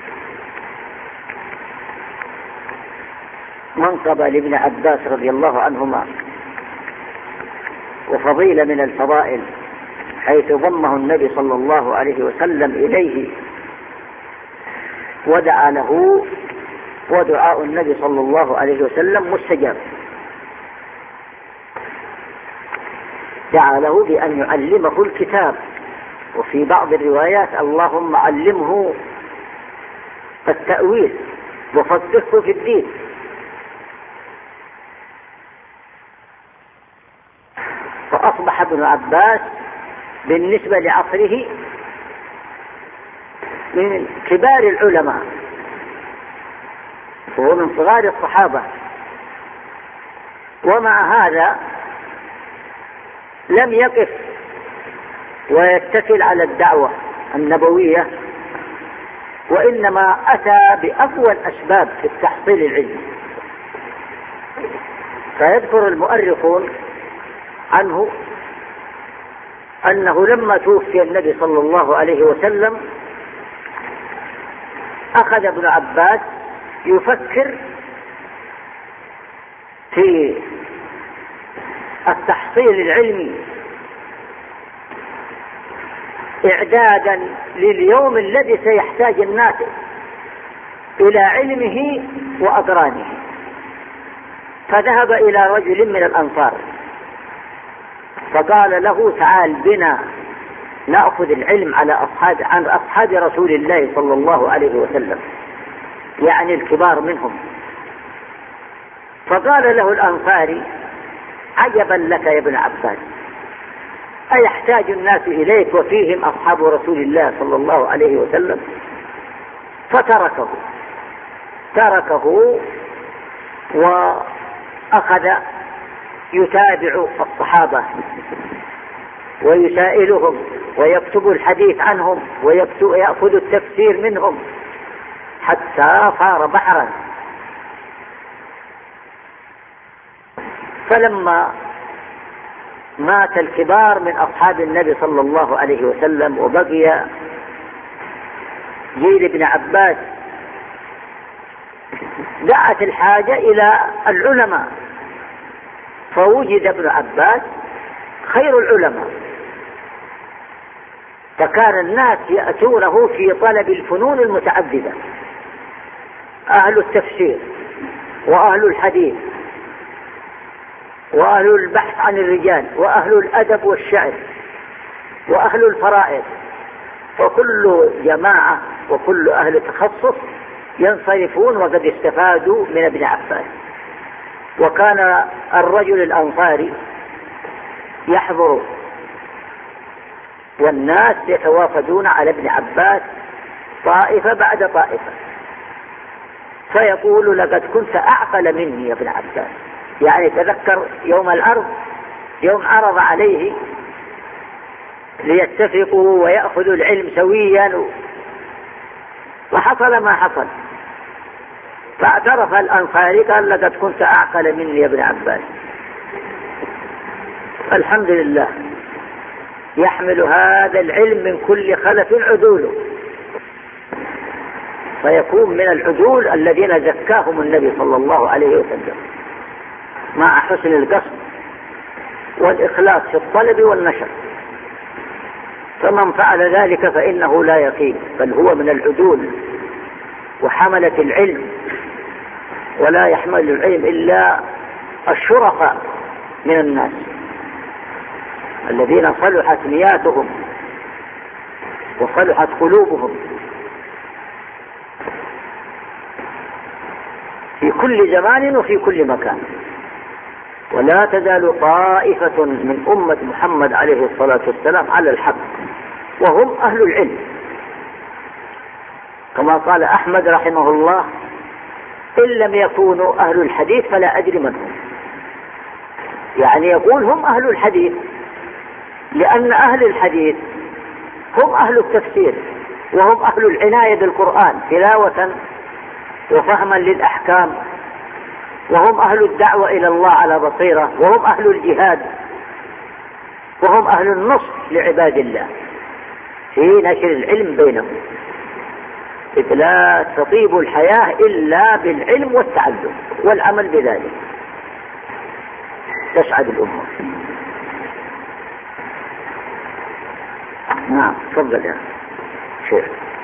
منقبة لابن عباس رضي الله عنهما وفضيلة من الفضائل، حيث ضمه النبي صلى الله عليه وسلم إليه ودعا له، ودعاء النبي صلى الله عليه وسلم مستجاب. دعا له بأن يعلمه الكتاب، وفي بعض الروايات: اللهم علمه التأويل وفقهه في الدين. فأصبح ابن عباس بالنسبة لعصره من كبار العلماء، وهو من صغار الصحابة. ومع هذا لم يقف ويتكل على الدعوة النبوية، وإنما أتى بأقوى الأسباب في التحصيل العلمي. فيذكر المؤرخون عنه أنه لما توفي النبي صلى الله عليه وسلم أخذ ابن عباس يفكر في التحصيل العلمي إعدادا لليوم الذي سيحتاج الناس إلى علمه وأقرانه. فذهب إلى رجل من الأنصار فقال له: تعال بنا نأخذ العلم عن أصحاب رسول الله صلى الله عليه وسلم، يعني الكبار منهم. فقال له الأنصاري: عجبا لك يا ابن عباس، أيحتاج الناس إليك وفيهم أصحاب رسول الله صلى الله عليه وسلم؟ فتركه وأخذ يتابع الصحابة ويسائلهم ويكتب الحديث عنهم ويأخذ التفسير منهم حتى صار بحرا. فلما مات الكبار من أصحاب النبي صلى الله عليه وسلم وبقي جيل ابن عباس، دعت الحاجة إلى العلماء، فوجد ابن عباس خير العلماء، فكان الناس يأتونه في طلب الفنون المتعددة: أهل التفسير، وأهل الحديث، وأهل البحث عن الرجال، وأهل الأدب والشعر، وأهل الفرائض. وكل جماعة وكل أهل تخصص ينصرفون وقد استفادوا من ابن عباس. وكان الرجل الأنصاري يحضر والناس يتوافدون على ابن عباس طائفة بعد طائفة، فيقول: لقد كنت أعقل مني يا ابن عباس. يعني تذكر يوم العرض، يوم عرض عليه ليتفقوا ويأخذوا العلم سويا، وحصل ما حصل. فاعترف الأنصاري قال لقد كنت أعقل مني يا ابن عباس. الحمد لله، يحمل هذا العلم من كل خلف عدوله، فيكون من العدول الذين زكاهم النبي صلى الله عليه وسلم مع حسن القصد والإخلاص في الطلب والنشر. فمن فعل ذلك فإنه لا يقين، بل هو من العدول وحملة العلم، ولا يحمل العلم إلا الشرفاء من الناس الذين صلحت نياتهم وصلحت قلوبهم في كل زمان وفي كل مكان. ولا تزال طائفة من أمة محمد عليه الصلاة والسلام على الحق وهم أهل العلم، كما قال أحمد رحمه الله: إن لم يكونوا أهل الحديث فلا أدري من هم. يعني يقول هم أهل الحديث، لأن أهل الحديث هم أهل التفسير، وهم أهل العناية بالقرآن تلاوة وفهما للأحكام، وهم أهل الدعوة إلى الله على بصيرة، وهم أهل الجهاد، وهم أهل النصر لعباد الله في نشر العلم بينهم. إذ لا تطيب الحياة إلا بالعلم والتعلم والعمل بذلك تسعد الأمة. نعم، تفضل يا شيخ.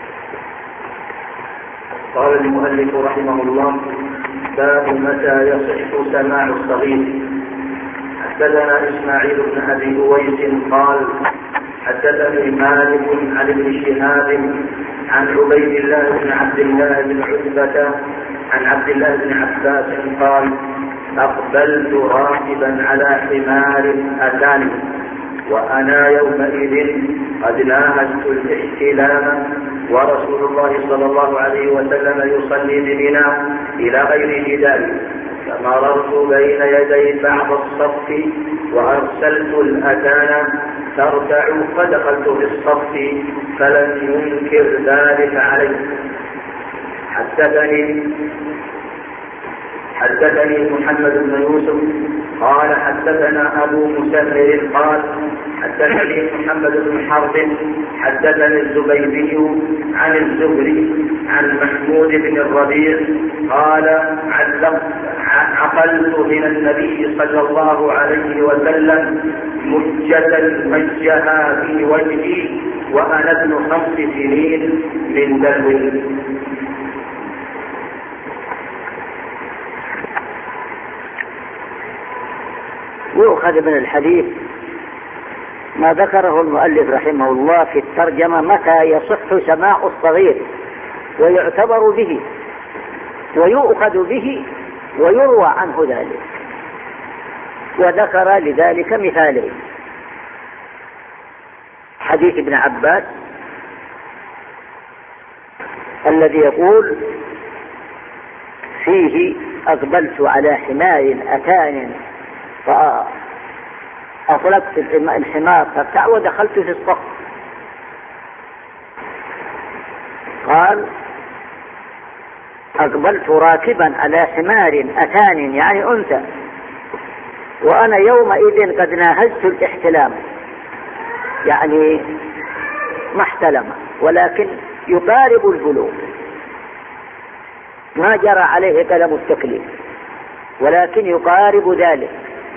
قال المؤلف رحمه الله: باب متى يصح سماع الصغير. حدثنا إسماعيل بن أبي أويس قال: حدثني مالك عن ابن شهاب عن عبيد الله بن عبد الله بن عتبة عن عبد الله بن عباس قال: أقبلت راكبا على حمار أتاني وأنا يومئذ قد ناهزت الاحتلام، ورسول الله صلى الله عليه وسلم يصلي بمنى إلى غير جدال، فمررت بين يدي بعض الصف وأرسلت الأتان ترتع، فدخلت في الصف فلم ينكر ذلك عليه. حدثني محمد بن يوسف قال: حدثنا أبو مسهر قال: حدثني محمد بن حرب حدثني الزبيدي عن الزهري عن محمود بن الربيع قال: عقلت من النبي صلى الله عليه وسلم مجة مجها في وجهي وأنا ابن 5 سنين من دلو. يؤخذ من الحديث ما ذكره المؤلف رحمه الله في الترجمة: متى يصح سماع الصغير، ويعتبر به ويؤخذ به ويروى عنه ذلك. وذكر لذلك مثالين: حديث ابن عباس الذي يقول فيه: أقبلت على حمار أتان فأطلقت الحمار فارتع ودخلت في الصف. قال: أقبلت راكبا على حمار أتان يعني أنثى وأنا يومئذ قد ناهزت الاحتلام، يعني ما احتلم ولكن يقارب البلوغ، ما جرى عليه قلم التكليف ولكن يقارب ذلك.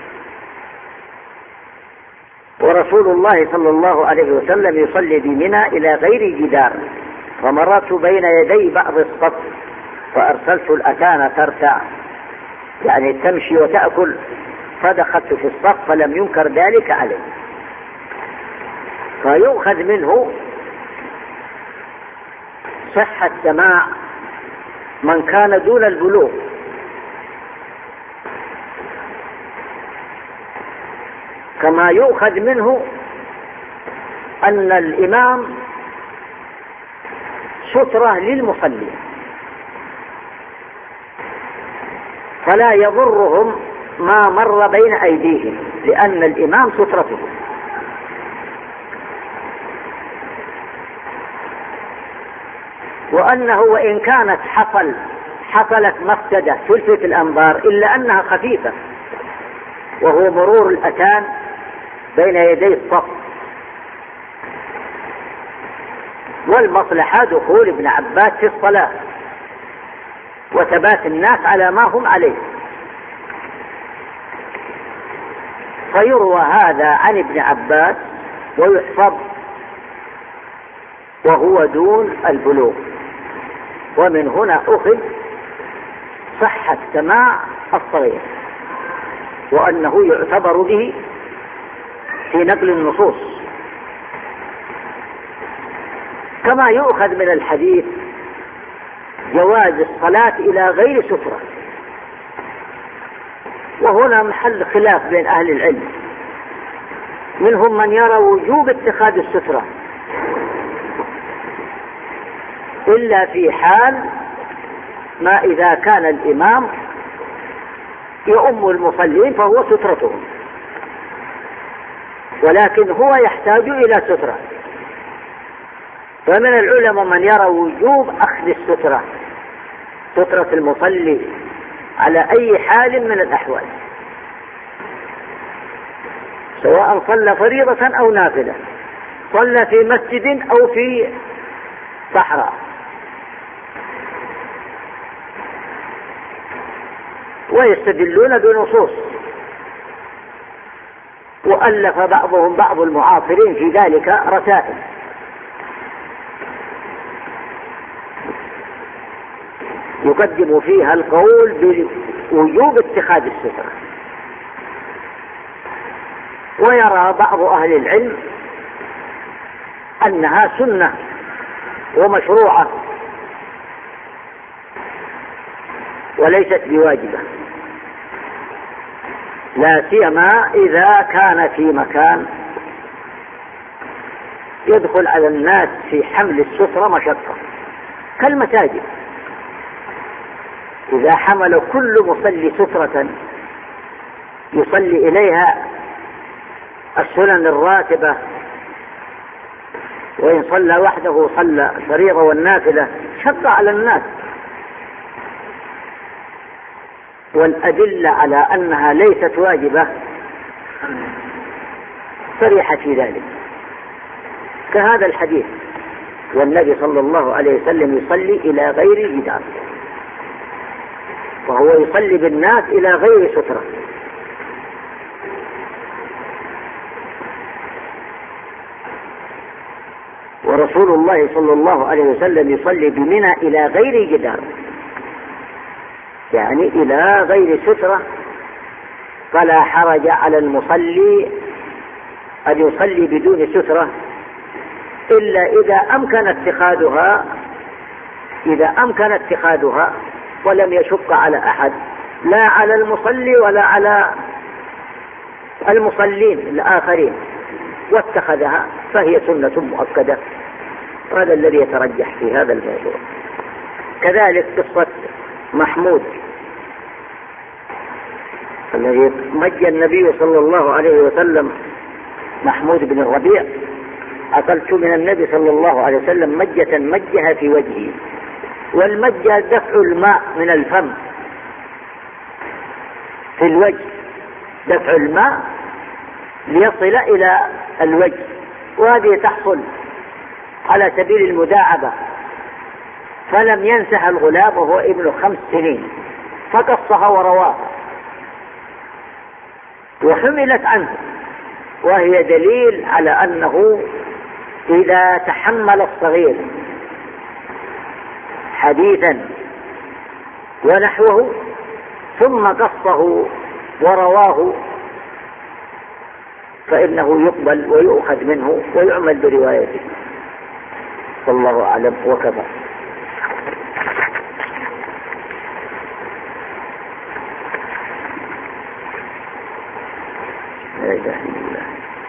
ورسول الله صلى الله عليه وسلم يصلي بمنى إلى غير جدار، فمررت بين يدي بعض الصف فأرسلت الأتان ترتع يعني تمشي وتأكل، فدخلت في الصف فلم ينكر ذلك عليه. فيؤخذ منه صحة سماع من كان دون البلوغ، كما يؤخذ منه أن الإمام سترة للمصلي فلا يضرهم ما مر بين أيديهم، لأن الإمام سترته. وأنه وإن كانت حصلت مفسدة تلفت الأنظار إلا أنها خفيفة، وهو مرور الأتان بين يدي الصف، والمصلحة دخول ابن عباس في الصلاة وثبات الناس على ما هم عليه. فيروى هذا عن ابن عباس ويحفظ وهو دون البلوغ، ومن هنا أخذ صحة سماع الصغير، وأنه يعتبر به في نقل النصوص. كما يؤخذ من الحديث جواز الصلاة إلى غير سترة، وهنا محل خلاف بين أهل العلم، منهم من يرى وجوب اتخاذ السترة إلا في حال ما إذا كان الإمام يؤم المصلين فهو سترتهم، ولكن هو يحتاج إلى سترة. فمن العلماء من يرى وجوب أخذ السترة، سترة المصلي على أي حال من الأحوال، سواء صلى فريضة أو نافلة، صلى في مسجد أو في صحراء. ويستدلون بنصوص، وألف بعض المعاصرين في ذلك رسائل. يقدم فيها القول بوجوب اتخاذ السترة، ويرى بعض أهل العلم أنها سنة ومشروعة وليست بواجبة، لا سيما إذا كان في مكان يدخل على الناس في حمل السترة مشقة كالمساجد. إذا حمل كل مصلي سترة يصلي إليها السنن الراتبة، وإن صلى وحده صلى الفريضة والنافلة، شق على الناس. والأدلة على أنها ليست واجبة صريحة في ذلك، كهذا الحديث: والنبي صلى الله عليه وسلم يصلي إلى غير جدار، وهو يصلي بالناس إلى غير سترة. ورسول الله صلى الله عليه وسلم يصلي بمنى إلى غير جدار، يعني إلى غير سترة. فلا حرج على المصلي أن يصلي بدون سترة إلا إذا أمكن اتخاذها ولم يشق على أحد، لا على المصلي ولا على المصلين الآخرين، واتخذها فهي سنة مؤكدة. هذا الذي يترجح في هذا الموضوع. كذلك قصة محمود الذي مجى النبي صلى الله عليه وسلم، محمود بن الربيع: أكلت من النبي صلى الله عليه وسلم مجة مجها في وجهي. والمجة دفع الماء من الفم في الوجه، دفع الماء ليصل إلى الوجه، وهذه تحصل على سبيل المداعبة. فلم ينسها الغلام وهو ابن 5 سنين، فقصها ورواها وحملت عنه، وهي دليل على أنه إذا تحمل الصغير حديثا ونحوه ثم قصه ورواه فإنه يقبل ويؤخذ منه ويعمل بروايته. والله أعلم وكفى. لا إله إلا الله.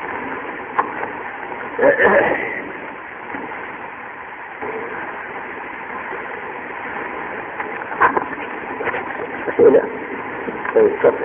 أسئلة؟ طيب تفضل.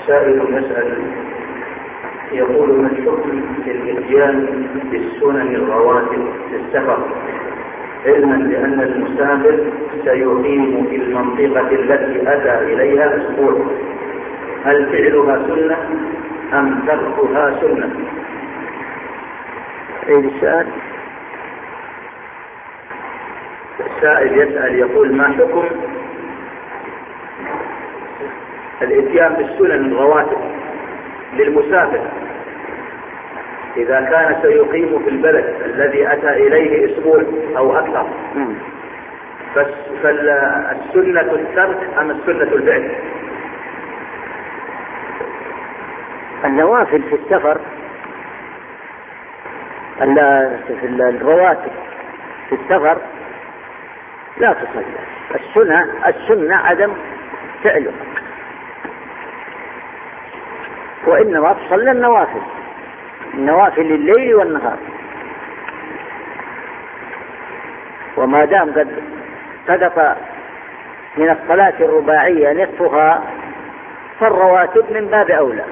سائل يسأل يقول: ما الحكم في الإتيان بالسنن الرواتب في السفر، علما بأن المسافر سيقيم في المنطقة التي أتى إليها أسبوع، هل فعلها سنة أم تركها سنة؟ عيد السؤال. السائل يسأل يقول: ما حكم الإتيان بالسنن الرواتب للمسافر إذا كان سيقيم في البلد الذي أتى إليه أسبوع أو أكثر؟ فالسنة الترك أم السنة الفعل؟ النوافل في السفر، في الرواتب في السفر لا تصلى. السنة عدم فعله، وإنما تصلى النوافل الليل والنهار. وما دام قد سقط من الصلاة الرباعية نصفها فالرواتب من باب أولى.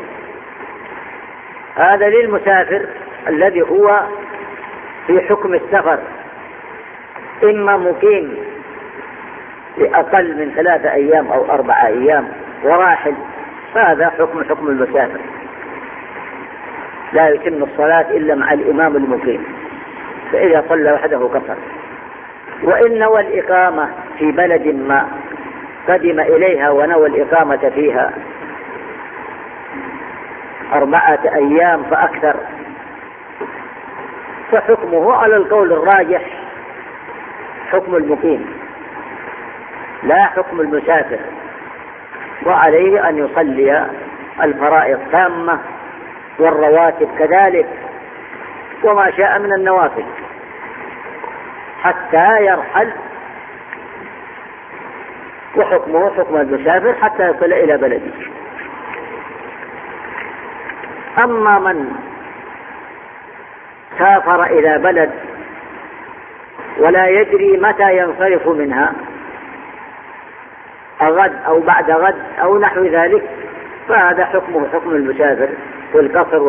هذا للمسافر الذي هو في حكم السفر، إما مقيم لأقل من 3 أيام أو 4 أيام وراحل، فهذا حكم المسافر، لا يتم الصلاة إلا مع الإمام المقيم، فإذا صلى وحده كفر. وإن نوى الإقامة في بلد ما قدم إليها ونوى الإقامة فيها 4 أيام فأكثر، فحكمه على القول الراجح حكم المقيم لا حكم المسافر، وعليه أن يصلي الفرائض تامة والرواتب كذلك وما شاء من النوافل حتى يرحل، وحكمه حكم المسافر حتى يصل إلى بلده. أما من سافر إلى بلد ولا يدري متى ينصرف منها، غد أو بعد غد أو نحو ذلك، فهذا حكمه حكم المسافر في القصر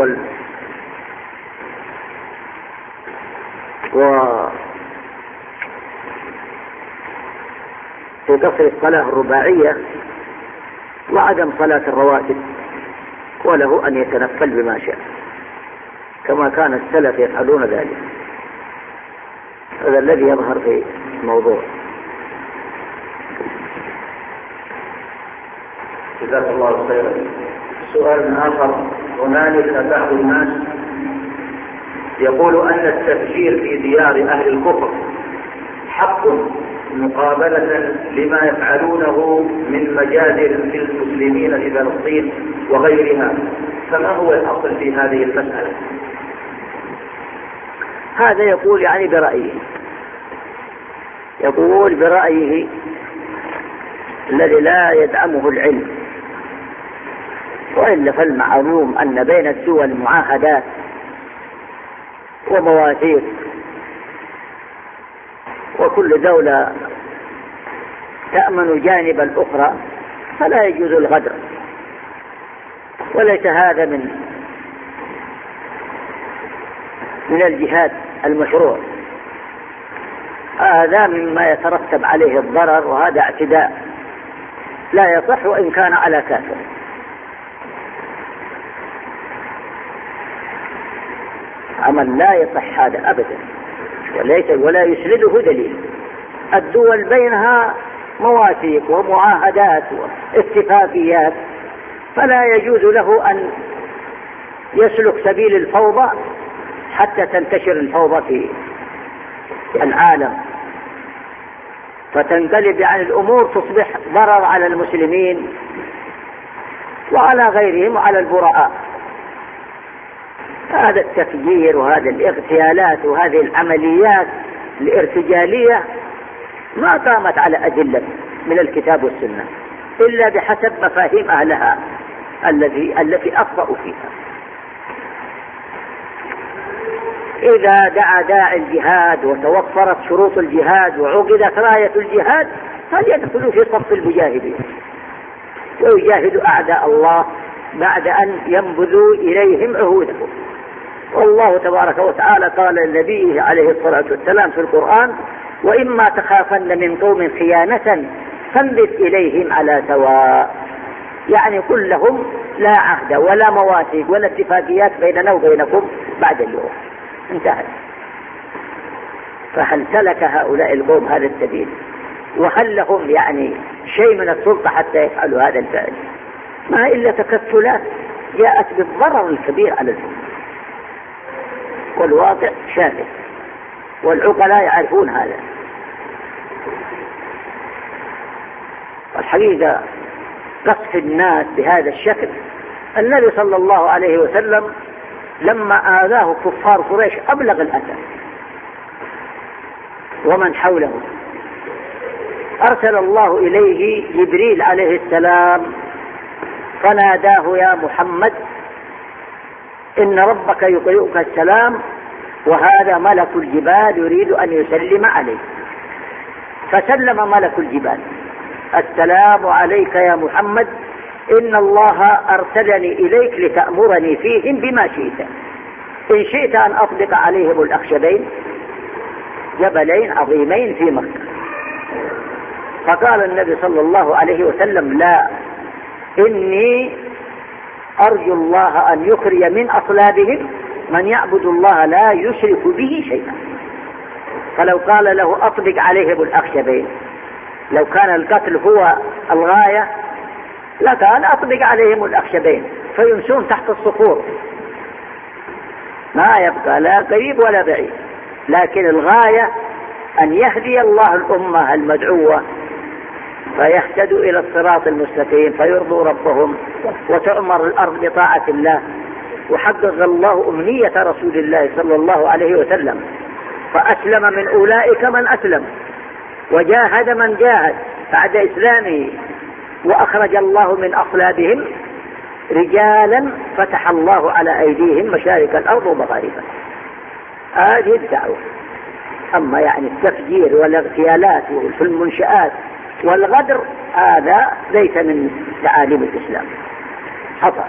في قصر الصلاة الرباعية وعدم صلاة الرواتب، وله أن يتنفل بما شاء كما كان السلف يفعلون ذلك. هذا الذي يظهر في الموضوع. جزاك الله خيرا. سؤال آخر: هنالك بعض الناس يقول أن التفجير في ديار أهل الكفر حق مقابلة لما يفعلونه من مجازر في المسلمين في فلسطين وغيرها، فما هو الأصل في هذه المسألة؟ هذا يقول يعني برأيه، يقول برأيه الذي لا يدعمه العلم، وإلا فالمعلوم أن بين الدول معاهدات ومواثيق، وكل دولة تأمن جانب الأخرى، فلا يجوز الغدر، وليس هذا من الجهاد المشروع، هذا مما يترتب عليه الضرر، وهذا اعتداء لا يصح وإن كان على كافر. عمل لا يصح هذا أبدا، ولا يسنده دليل. الدول بينها مواثيق ومعاهدات واتفاقيات، فلا يجوز له أن يسلك سبيل الفوضى حتى تنتشر الفوضى في العالم، فتنقلب عن الأمور تصبح ضرر على المسلمين وعلى غيرهم وعلى البراء. هذا التفجير وهذه الاغتيالات وهذه العمليات الارتجالية ما قامت على أدلة من الكتاب والسنة إلا بحسب مفاهيم أهلها التي أخطأوا فيها. إذا دعا داعي الجهاد وتوفرت شروط الجهاد وعقدت راية الجهاد فليدخلوا في صف المجاهدين ويجاهدوا أعداء الله بعد أن ينبذوا إليهم عهودهم. والله تبارك وتعالى قال لنبيه عليه الصلاة والسلام في القرآن: وإما تخافن من قوم خيانة فانبذ إليهم على سواء. يعني قل لهم لا عهد ولا مواثيق ولا اتفاقيات بيننا وبينكم بعد اليوم، انتهت. فهل سلك هؤلاء القوم هذا السبيل؟ وهل لهم يعني شيء من السلطة حتى يفعلوا هذا الفعل؟ ما إلا تكتلات جاءت بالضرر الكبير على الأمة، والواقع شاهد، والعقلاء يعرفون هذا. والحقيقة قصف الناس بهذا الشكل، النبي صلى الله عليه وسلم لما آذاه كفار قريش أبلغ الأذى، ومن حوله أرسل الله إليه جبريل عليه السلام فناداه: يا محمد إن ربك يقرئك السلام وهذا ملك الجبال يريد أن يسلم عليك. فسلم ملك الجبال: السلام عليك يا محمد، إن الله أرسلني إليك لتأمرني فيهم بما شئت، إن شئت أن أطبق عليهم الأخشبين، جبلين عظيمين في مكة. فقال النبي صلى الله عليه وسلم: لا، إني أرجو الله أن يخرج من أصلابهم من يعبد الله لا يشرك به شيئا. فلو قال له أطبق عليهم الأخشبين، لو كان القتل هو الغاية لكان أطبق عليهم الأخشبين فيمشون تحت الصخور، ما يبقى لا قريب ولا بعيد. لكن الغاية أن يهدي الله الأمة المدعوة فيهتدوا إلى الصراط المستقيم فيرضوا ربهم وتؤمر الأرض بطاعة الله. وحقق الله أمنية رسول الله صلى الله عليه وسلم، فأسلم من أولئك من أسلم، وجاهد من جاهد بعد إسلامه، وأخرج الله من أصلابهم رجالا فتح الله على أيديهم مشارق الأرض ومغاربها. هذه الدعوة. أما يعني التفجير والاغتيالات في المنشآت والغدر هذا ليس من تعاليم الإسلام، خطأ.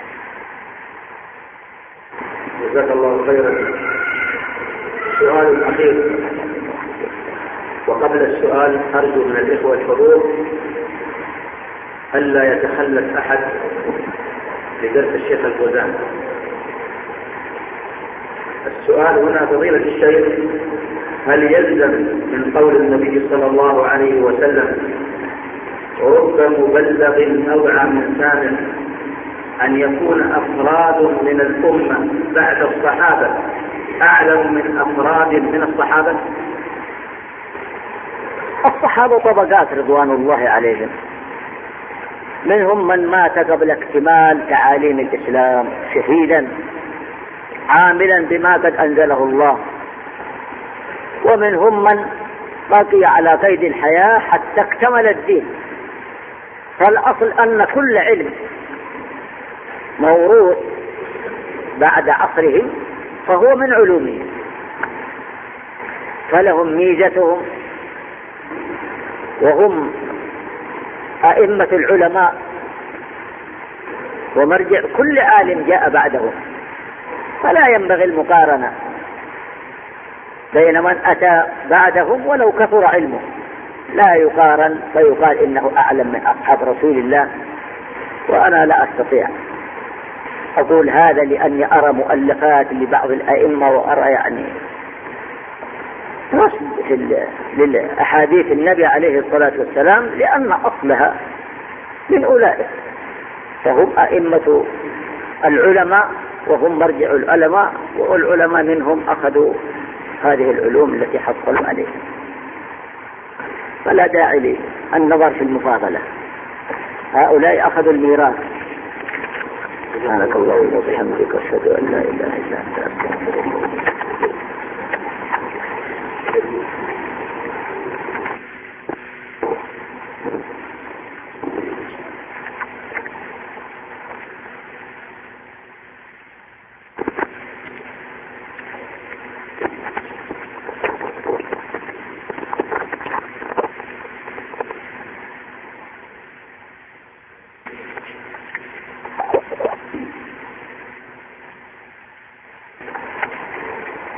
جزاك الله خيرا. سؤال أخير، وقبل السؤال أرجو من الإخوة الحضور ألا يتخلف أحد لدرس الشيخ الفوزان. السؤال هنا: فضيلة الشيخ، هل يلزم من قول النبي صلى الله عليه وسلم: رب مبلغ أوعى من سامع، أن يكون أفراد من الأمة بعد الصحابة أعلم من أفراد من الصحابة؟ الصحابة طبقات رضوان الله عليهم، منهم من مات قبل اكتمال تعاليم الإسلام شهيدا عاملا بما قد أنزله الله، ومنهم من بقي على قيد الحياة حتى اكتمل الدين. فالأصل أن كل علم موروث بعد عصرهم فهو من علومهم، فلهم ميزتهم، وهم أئمة العلماء ومرجع كل عالم جاء بعدهم. فلا ينبغي المقارنة بين من أتى بعدهم ولو كثر علمه، لا يقارن فيقال إنه أعلم من أصحاب رسول الله. وأنا لا أستطيع أقول هذا لأني أرى مؤلفات لبعض الأئمة وأرى يعني رصد للأحاديث النبي عليه الصلاة والسلام، لأن أصلها من أولئك، فهم أئمة العلماء وهم مرجع العلماء، والعلماء منهم أخذوا هذه العلوم التي حصلوا عليها، فلا داعي للنظر في المفاضلة. هؤلاء أخذوا الميراث. سبحانك اللهم وبحمدك أشهد أن لا إله إلا أنت أستغفرك.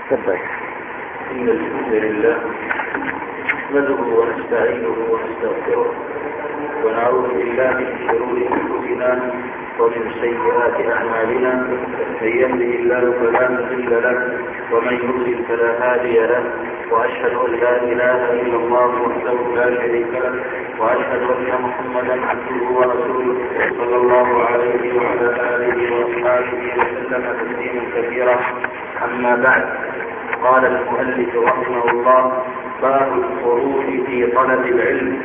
تفضل. إن الحمد لله نحمده ونستعينه ونستغفره ونعوذ بالله من شرور أنفسنا ومن سيئات أعمالنا، من يهده الله فلا مضل له ومن يضلل فلا هادي له، وأشهد أن لا إله إلا الله وحده لا شريك له، وأشهد أن محمدا عبده ورسوله صلى الله عليه وعلى آله وأصحابه وسلم تسليما كثيرا. أما بعد، قال المؤلف رحمه الله: باب الخروج في طلب العلم.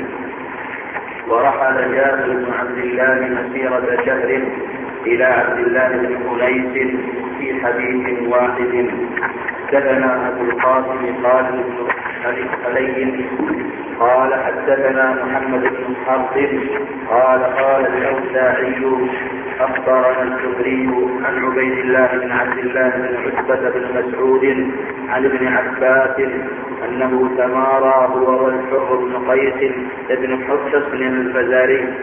ورحل جابر بن عبد الله مسيرة شهر إلى عبد الله بن أنيس في حديث واحد. حدثنا أبو القاسم خالد بن علي قال حدثنا محمد بن حرب قال الأوزاعي أخبرنا الزهري عن عبيد الله بن عبد الله بن عتبة بن مسعود عن ابن عباس أنه تمارى هو والحر بن قيس بن حصن الفزاري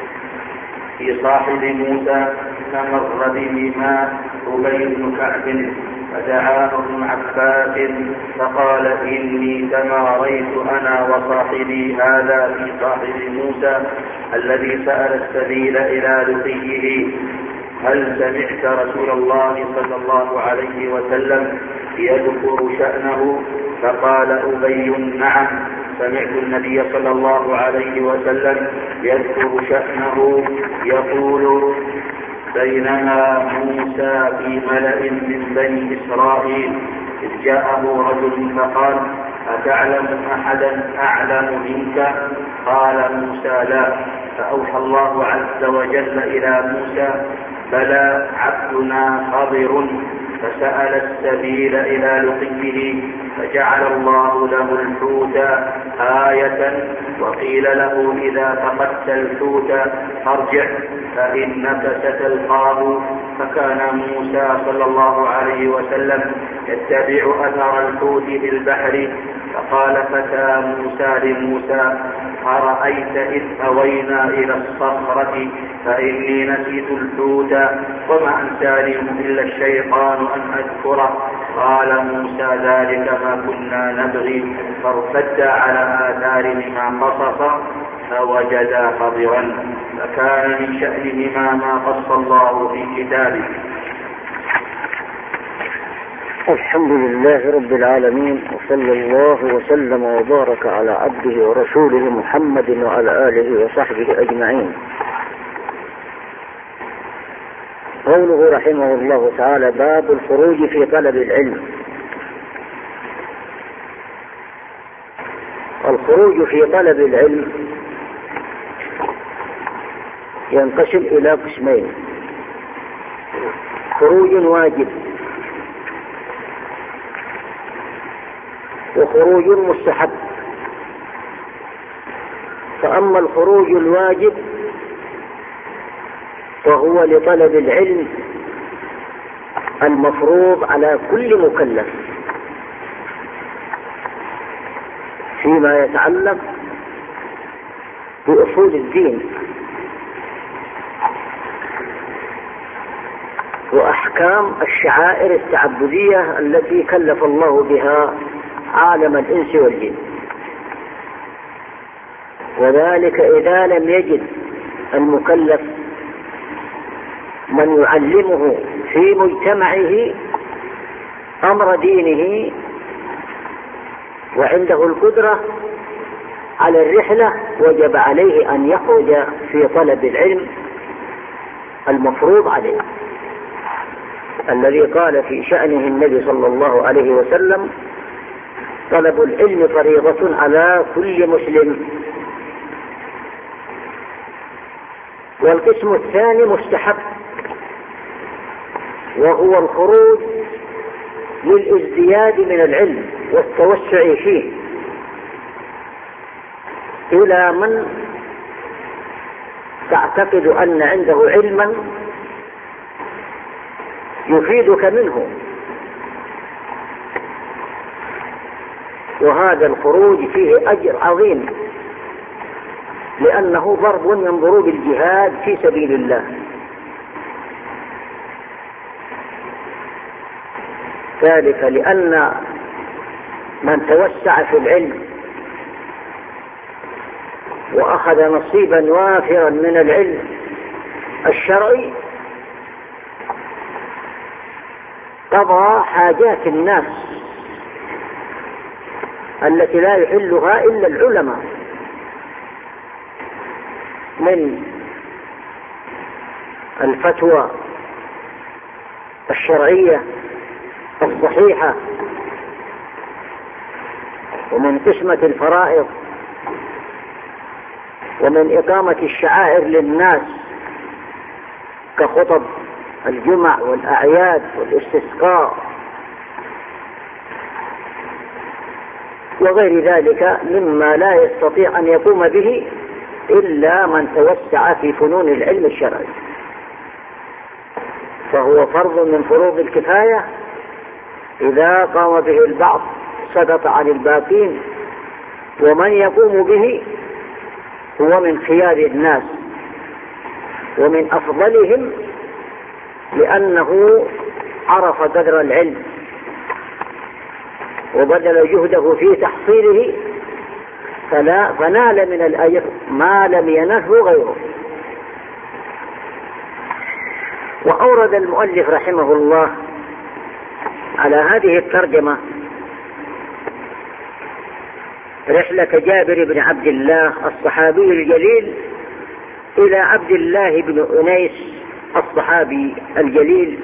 في صاحب موسى، فمر بهما أبي بن كعب فدعاه ابن عباس فقال: إني تماريت أنا وصاحبي هذا في صاحب موسى الذي سأل السبيل إلى لقيه، هل سمعت رسول الله صلى الله عليه وسلم يذكر شأنه؟ فقال أبي: نعم، سمعت النبي صلى الله عليه وسلم يذكر شأنه يقول: بينما موسى في ملأ من بني إسرائيل إذ جاءه رجل فقال: أتعلم أحدا أعلم منك؟ قال موسى: لا. فأوحى الله عز وجل إلى موسى: بلى عبدنا خضر، فسأل السبيل إلى لقيه فجعل الله له الحوت آية، وقيل له: إذا فقدت الحوت فارجع فإنك ستلقاه. فكان موسى صلى الله عليه وسلم يتبع أثر الحوت في البحر. فقال فتى موسى لموسى: أرأيت إذ أوينا إلى الصخرة فإني نسيت الحوت وما أنسانيه إلا الشيطان أن أذكره. قال موسى: ذلك ما كنا نبغي. فارتدا على آثارهما قصصا فوجدا خضرا، فكان من شأنهما ما قص الله في كتابه. الحمد لله رب العالمين، وصلى الله وسلم وبارك على عبده ورسوله محمد وعلى آله وصحبه أجمعين. قوله رحمه الله تعالى: باب الخروج في طلب العلم. الخروج في طلب العلم ينقسم إلى قسمين: خروج واجب وخروج مستحب. فأما الخروج الواجب فهو لطلب العلم المفروض على كل مكلف فيما يتعلق بأصول الدين وأحكام الشعائر التعبدية التي كلف الله بها عالم الإنس والجن. وذلك إذا لم يجد المكلف من يعلمه في مجتمعه أمر دينه وعنده القدرة على الرحلة، وجب عليه أن يخرج في طلب العلم المفروض عليه، الذي قال في شأنه النبي صلى الله عليه وسلم: طلب العلم فريضة على كل مسلم. والقسم الثاني مستحب، وهو الخروج للازدياد من العلم والتوسع فيه إلى من تعتقد أن عنده علما يفيدك منه. وهذا الخروج فيه أجر عظيم، لأنه ضرب من ضروب الجهاد في سبيل الله. ذلك لأن من توسع في العلم وأخذ نصيبا وافرا من العلم الشرعي قضى حاجات الناس التي لا يحلها إلا العلماء من الفتوى الشرعية الصحيحة ومن قسمة الفرائض ومن إقامة الشعائر للناس كخطب الجمع والأعياد والاستسقاء وغير ذلك مما لا يستطيع أن يقوم به إلا من توسع في فنون العلم الشرعي، فهو فرض من فروض الكفاية إذا قام به البعض سقط عن الباقين، ومن يقوم به هو من خيار الناس ومن أفضلهم لأنه عرف قدر العلم وبذل جهده في تحصيله فنال من الأجر ما لم ينله غيره. وأورد المؤلف رحمه الله على هذه الترجمة رحلة جابر بن عبد الله الصحابي الجليل إلى عبد الله بن أنيس الصحابي الجليل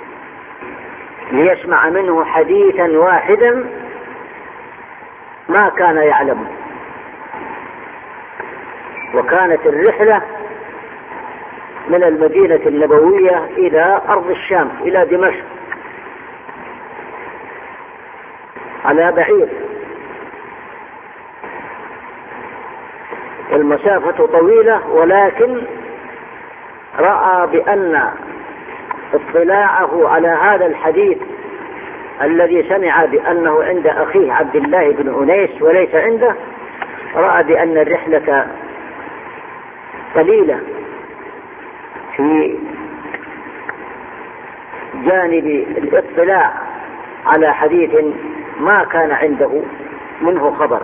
ليسمع منه حديثا واحدا ما كان يعلمه. وكانت الرحلة من المدينة النبوية إلى أرض الشام إلى دمشق على بعير، والمسافة طويلة، ولكن رأى بأن اطلاعه على هذا الحديث الذي سمع بأنه عند أخيه عبد الله بن أنيس وليس عنده، رأى بأن الرحلة قليلة في جانب الاطلاع على حديث ما كان عنده منه خبر،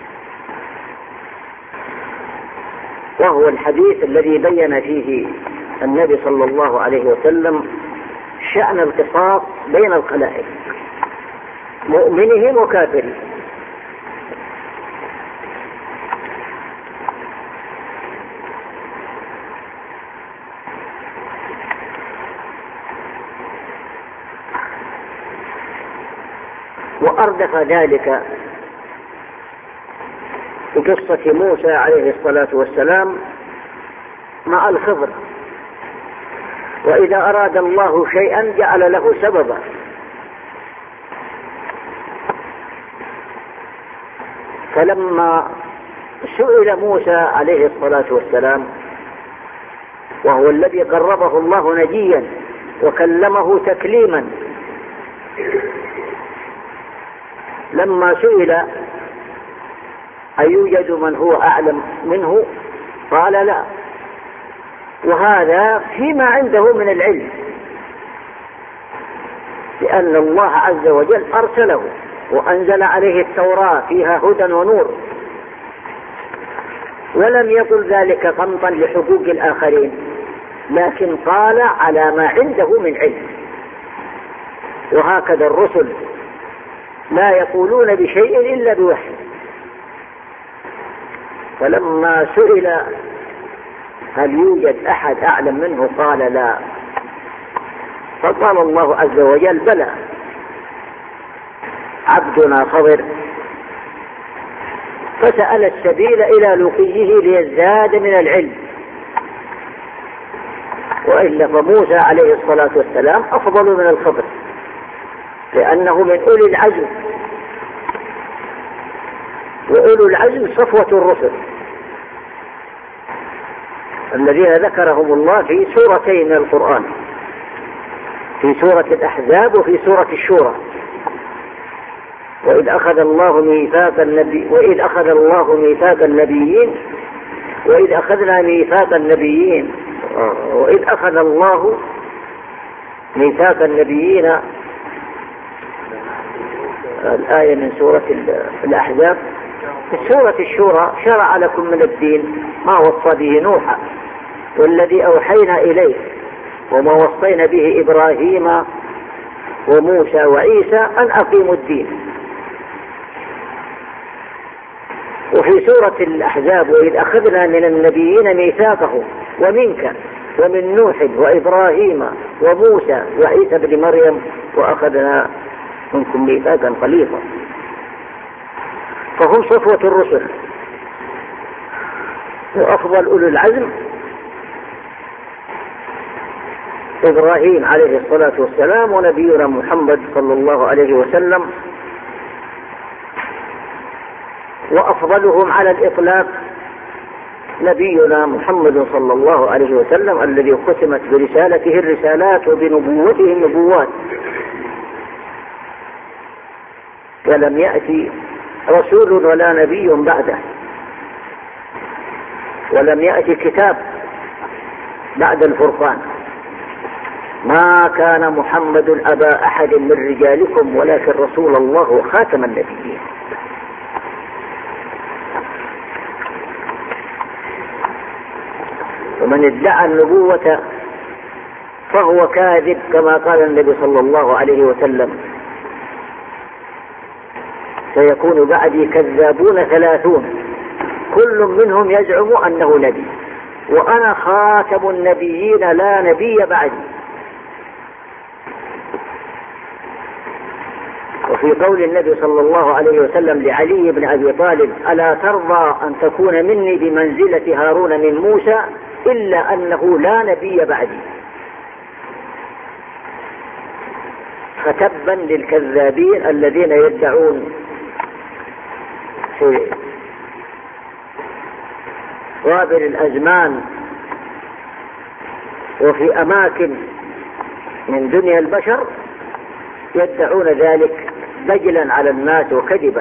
وهو الحديث الذي بين فيه النبي صلى الله عليه وسلم شأن القصاص بين الخلائق مؤمنهم وكافرهم. وأردف ذلك في قصة موسى عليه الصلاة والسلام مع الخضر، وإذا أراد الله شيئا جعل له سببا، فلما سئل موسى عليه الصلاة والسلام وهو الذي قربه الله نجيا وكلمه تكليما، لما سئل أيوجد من هو أعلم منه قال لا، وهذا فيما عنده من العلم، لأن الله عز وجل أرسله وأنزل عليه التوراة فيها هدى ونور، ولم يقل ذلك قمطا لحقوق الآخرين، لكن قال على ما عنده من علم. وهكذا الرسل لا يقولون بشيء إلا بوحي، فلما سئل هل يوجد أحد أعلم منه قال لا، فقال الله عز وجل بلى عبدنا خضر، فسأل السبيل إلى لقيه ليزداد من العلم. وإلا فموسى عليه الصلاة والسلام أفضل من الخضر، لأنه من أولي العزم، وأولو العزم صفوة الرسل الذين ذكرهم الله في سورتين من القرآن، في سورة الأحزاب وفي سورة الشورى. وإذ أخذ الله ميثاق النبيين وإذ أخذنا ميثاق النبيين وإذ أخذ الله ميثاق النبيين الآية من سورة الأحزاب. في سورة الشورى شرع لكم من الدين ما وصى به نوحا والذي أوحينا إليه وما وصينا به إبراهيم وموسى وعيسى أن أقيموا الدين. وفي سورة الأحزاب وإذ أخذنا من النبيين ميثاقهم ومنك ومن نوح وإبراهيم وموسى وعيسى بن مريم وأخذنا منكم ميثاقا غليظا. فهم صفوة الرسل وأفضل أولي العزم إبراهيم عليه الصلاة والسلام ونبينا محمد صلى الله عليه وسلم، وأفضلهم على الإطلاق نبينا محمد صلى الله عليه وسلم الذي ختمت برسالته الرسالات وبنبوته النبوات، ولم يأتي رسول ولا نبي بعده، ولم يأتي كتاب بعد الفرقان. ما كان محمد أبا أحد من رجالكم ولكن رسول الله وخاتم النبيين. ومن ادعى النبوة فهو كاذب كما قال النبي صلى الله عليه وسلم: سيكون بعدي كذابون 30 كل منهم يزعم أنه نبي وأنا خاتم النبيين لا نبي بعدي. وفي قول النبي صلى الله عليه وسلم لعلي بن أبي طالب: ألا ترضى أن تكون مني بمنزلة هارون من موسى إلا أنه لا نبي بعدي. فتبا للكذابين الذين يدعون في غابر الأزمان وفي أماكن من دنيا البشر يدعون ذلك بجلا على الناس وكذبا.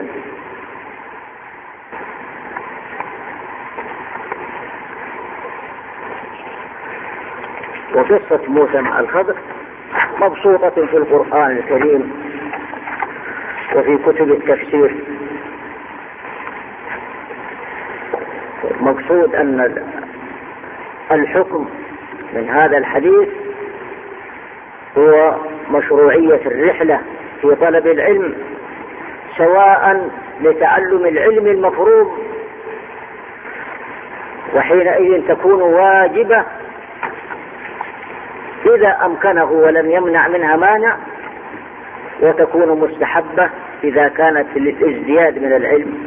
وقصة موسى مع الخضر مبسوطة في القرآن الكريم وفي كتب التفسير. مقصود أن الحكم من هذا الحديث هو مشروعية الرحلة في طلب العلم، سواء لتعلم العلم المفروض وحينئذ تكون واجبة إذا أمكنه ولم يمنع منها مانع، وتكون مستحبة إذا كانت للازدياد من العلم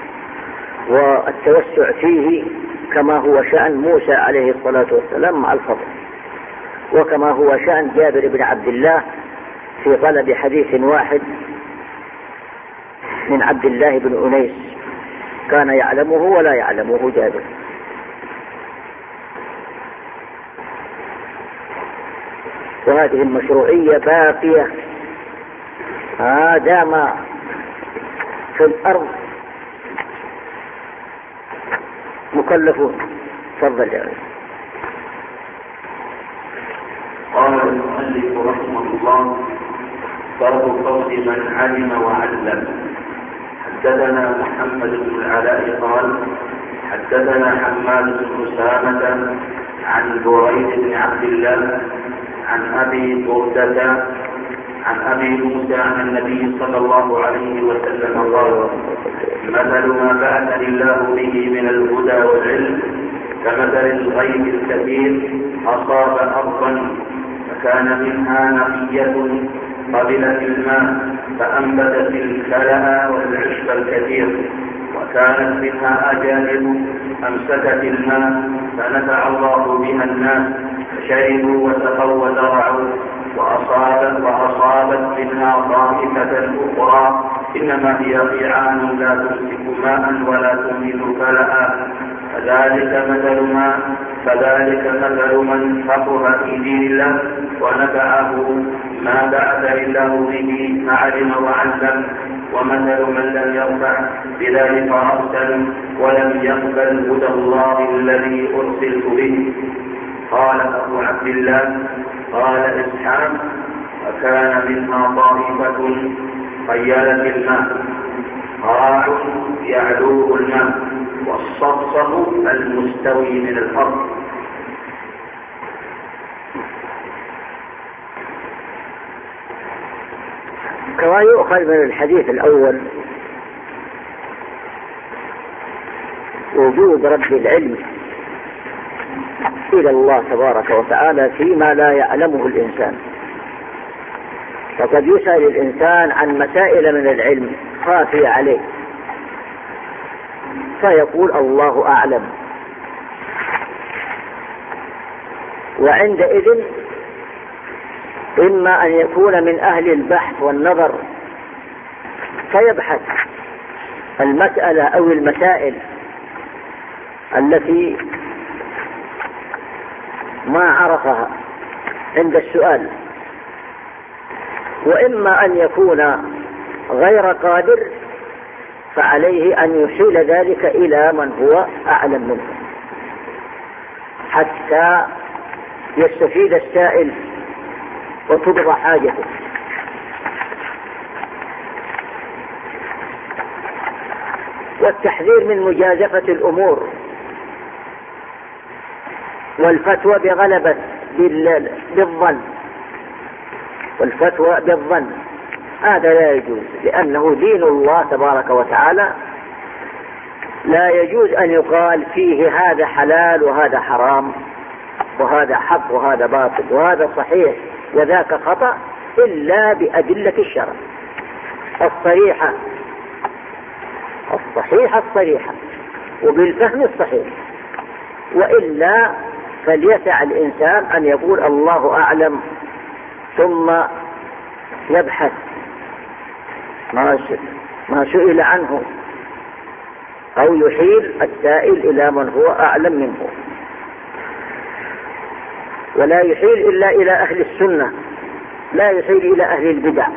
والتوسع فيه، كما هو شأن موسى عليه الصلاة والسلام مع الخضر، وكما هو شأن جابر بن عبد الله في طلب حديث واحد من عبد الله بن أنيس كان يعلمه ولا يعلمه جابر. وهذه المشروعية باقية دام في الأرض مكلفون. تفضل يا قال المؤلف رحمه الله: باب قول من علم وعلم. حدثنا محمد بن العلاء قال حدثنا حماد بن أسامة عن بريد بن عبد الله عن أبي بردة عن أبي موسى عن النبي صلى الله عليه وسلم قال: مثل ما بعثني الله به من الهدى والعلم كمثل الغيث الكثير أصاب أرضا فكان منها نقية قبلت الماء فأنبتت الكلأ والعشب الكثير، وكانت منها أجانب أمسكت الماء فنفع الله بها الناس فشربوا وسقوا وزرعوا، وأصابت منها طائفة أخرى إنما هي قيعان لا تمسك ماء ولا تنبت كلأ، فذلك مثل من فقه في دين الله ونفعه ما بعث الله به فعلم وعلم، ومثل من لم يرفع بذلك رأسا ولم يقبل هدى الله الذي أرسلت به. قال أبو عبد الله قال إسحاق: وكان منها طائفة خيالا بالماء، قاع يعلوه الماء، والصفصف المستوي من الأرض. كما يؤخذ من الحديث الأول وجود رد العلم إلى الله تبارك وتعالى فيما لا يعلمه الإنسان. فقد يسأل الإنسان عن مسائل من العلم خافية عليه فيقول الله أعلم، وعندئذ إما أن يكون من أهل البحث والنظر فيبحث المسألة أو المسائل التي ما عرفها عند السؤال، وإما أن يكون غير قادر فعليه أن يحيل ذلك إلى من هو أعلم منه حتى يستفيد السائل وتقضى حاجته. والتحذير من مجازفة الأمور والفتوى بغلبة بالظن، والفتوى بالظن هذا لا يجوز، لأنه دين الله تبارك وتعالى لا يجوز أن يقال فيه هذا حلال وهذا حرام وهذا حق وهذا باطل وهذا صحيح وذاك خطأ إلا بأدلة الشرع الصريحة الصريحة وبالفهم الصحيح، وإلا فليسع الإنسان أن يقول الله أعلم ثم يبحث ما سئل عنه أو يحيل السائل إلى من هو أعلم منه، ولا يحيل إلا إلى أهل السنة، لا يحيل إلى أهل البدع،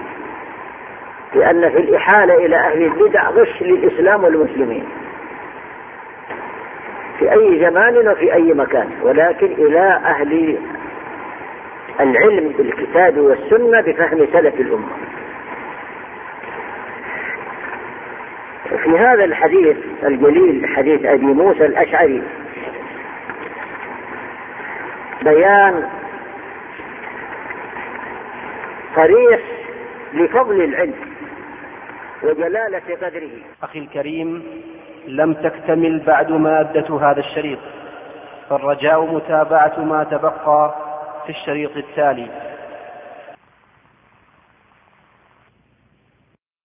لأن في الإحالة إلى أهل البدع غش للإسلام والمسلمين في أي زمان وفي أي مكان، ولكن إلى أهل العلم بالكتاب والسنة بفهم سلف الأمة. في هذا الحديث الجليل حديث أبي موسى الأشعري بيان صريح لفضل العلم وجلالة قدره. أخي الكريم، لم تكتمل بعد مادة هذا الشريط، فالرجاء متابعة ما تبقى في الشريط التالي.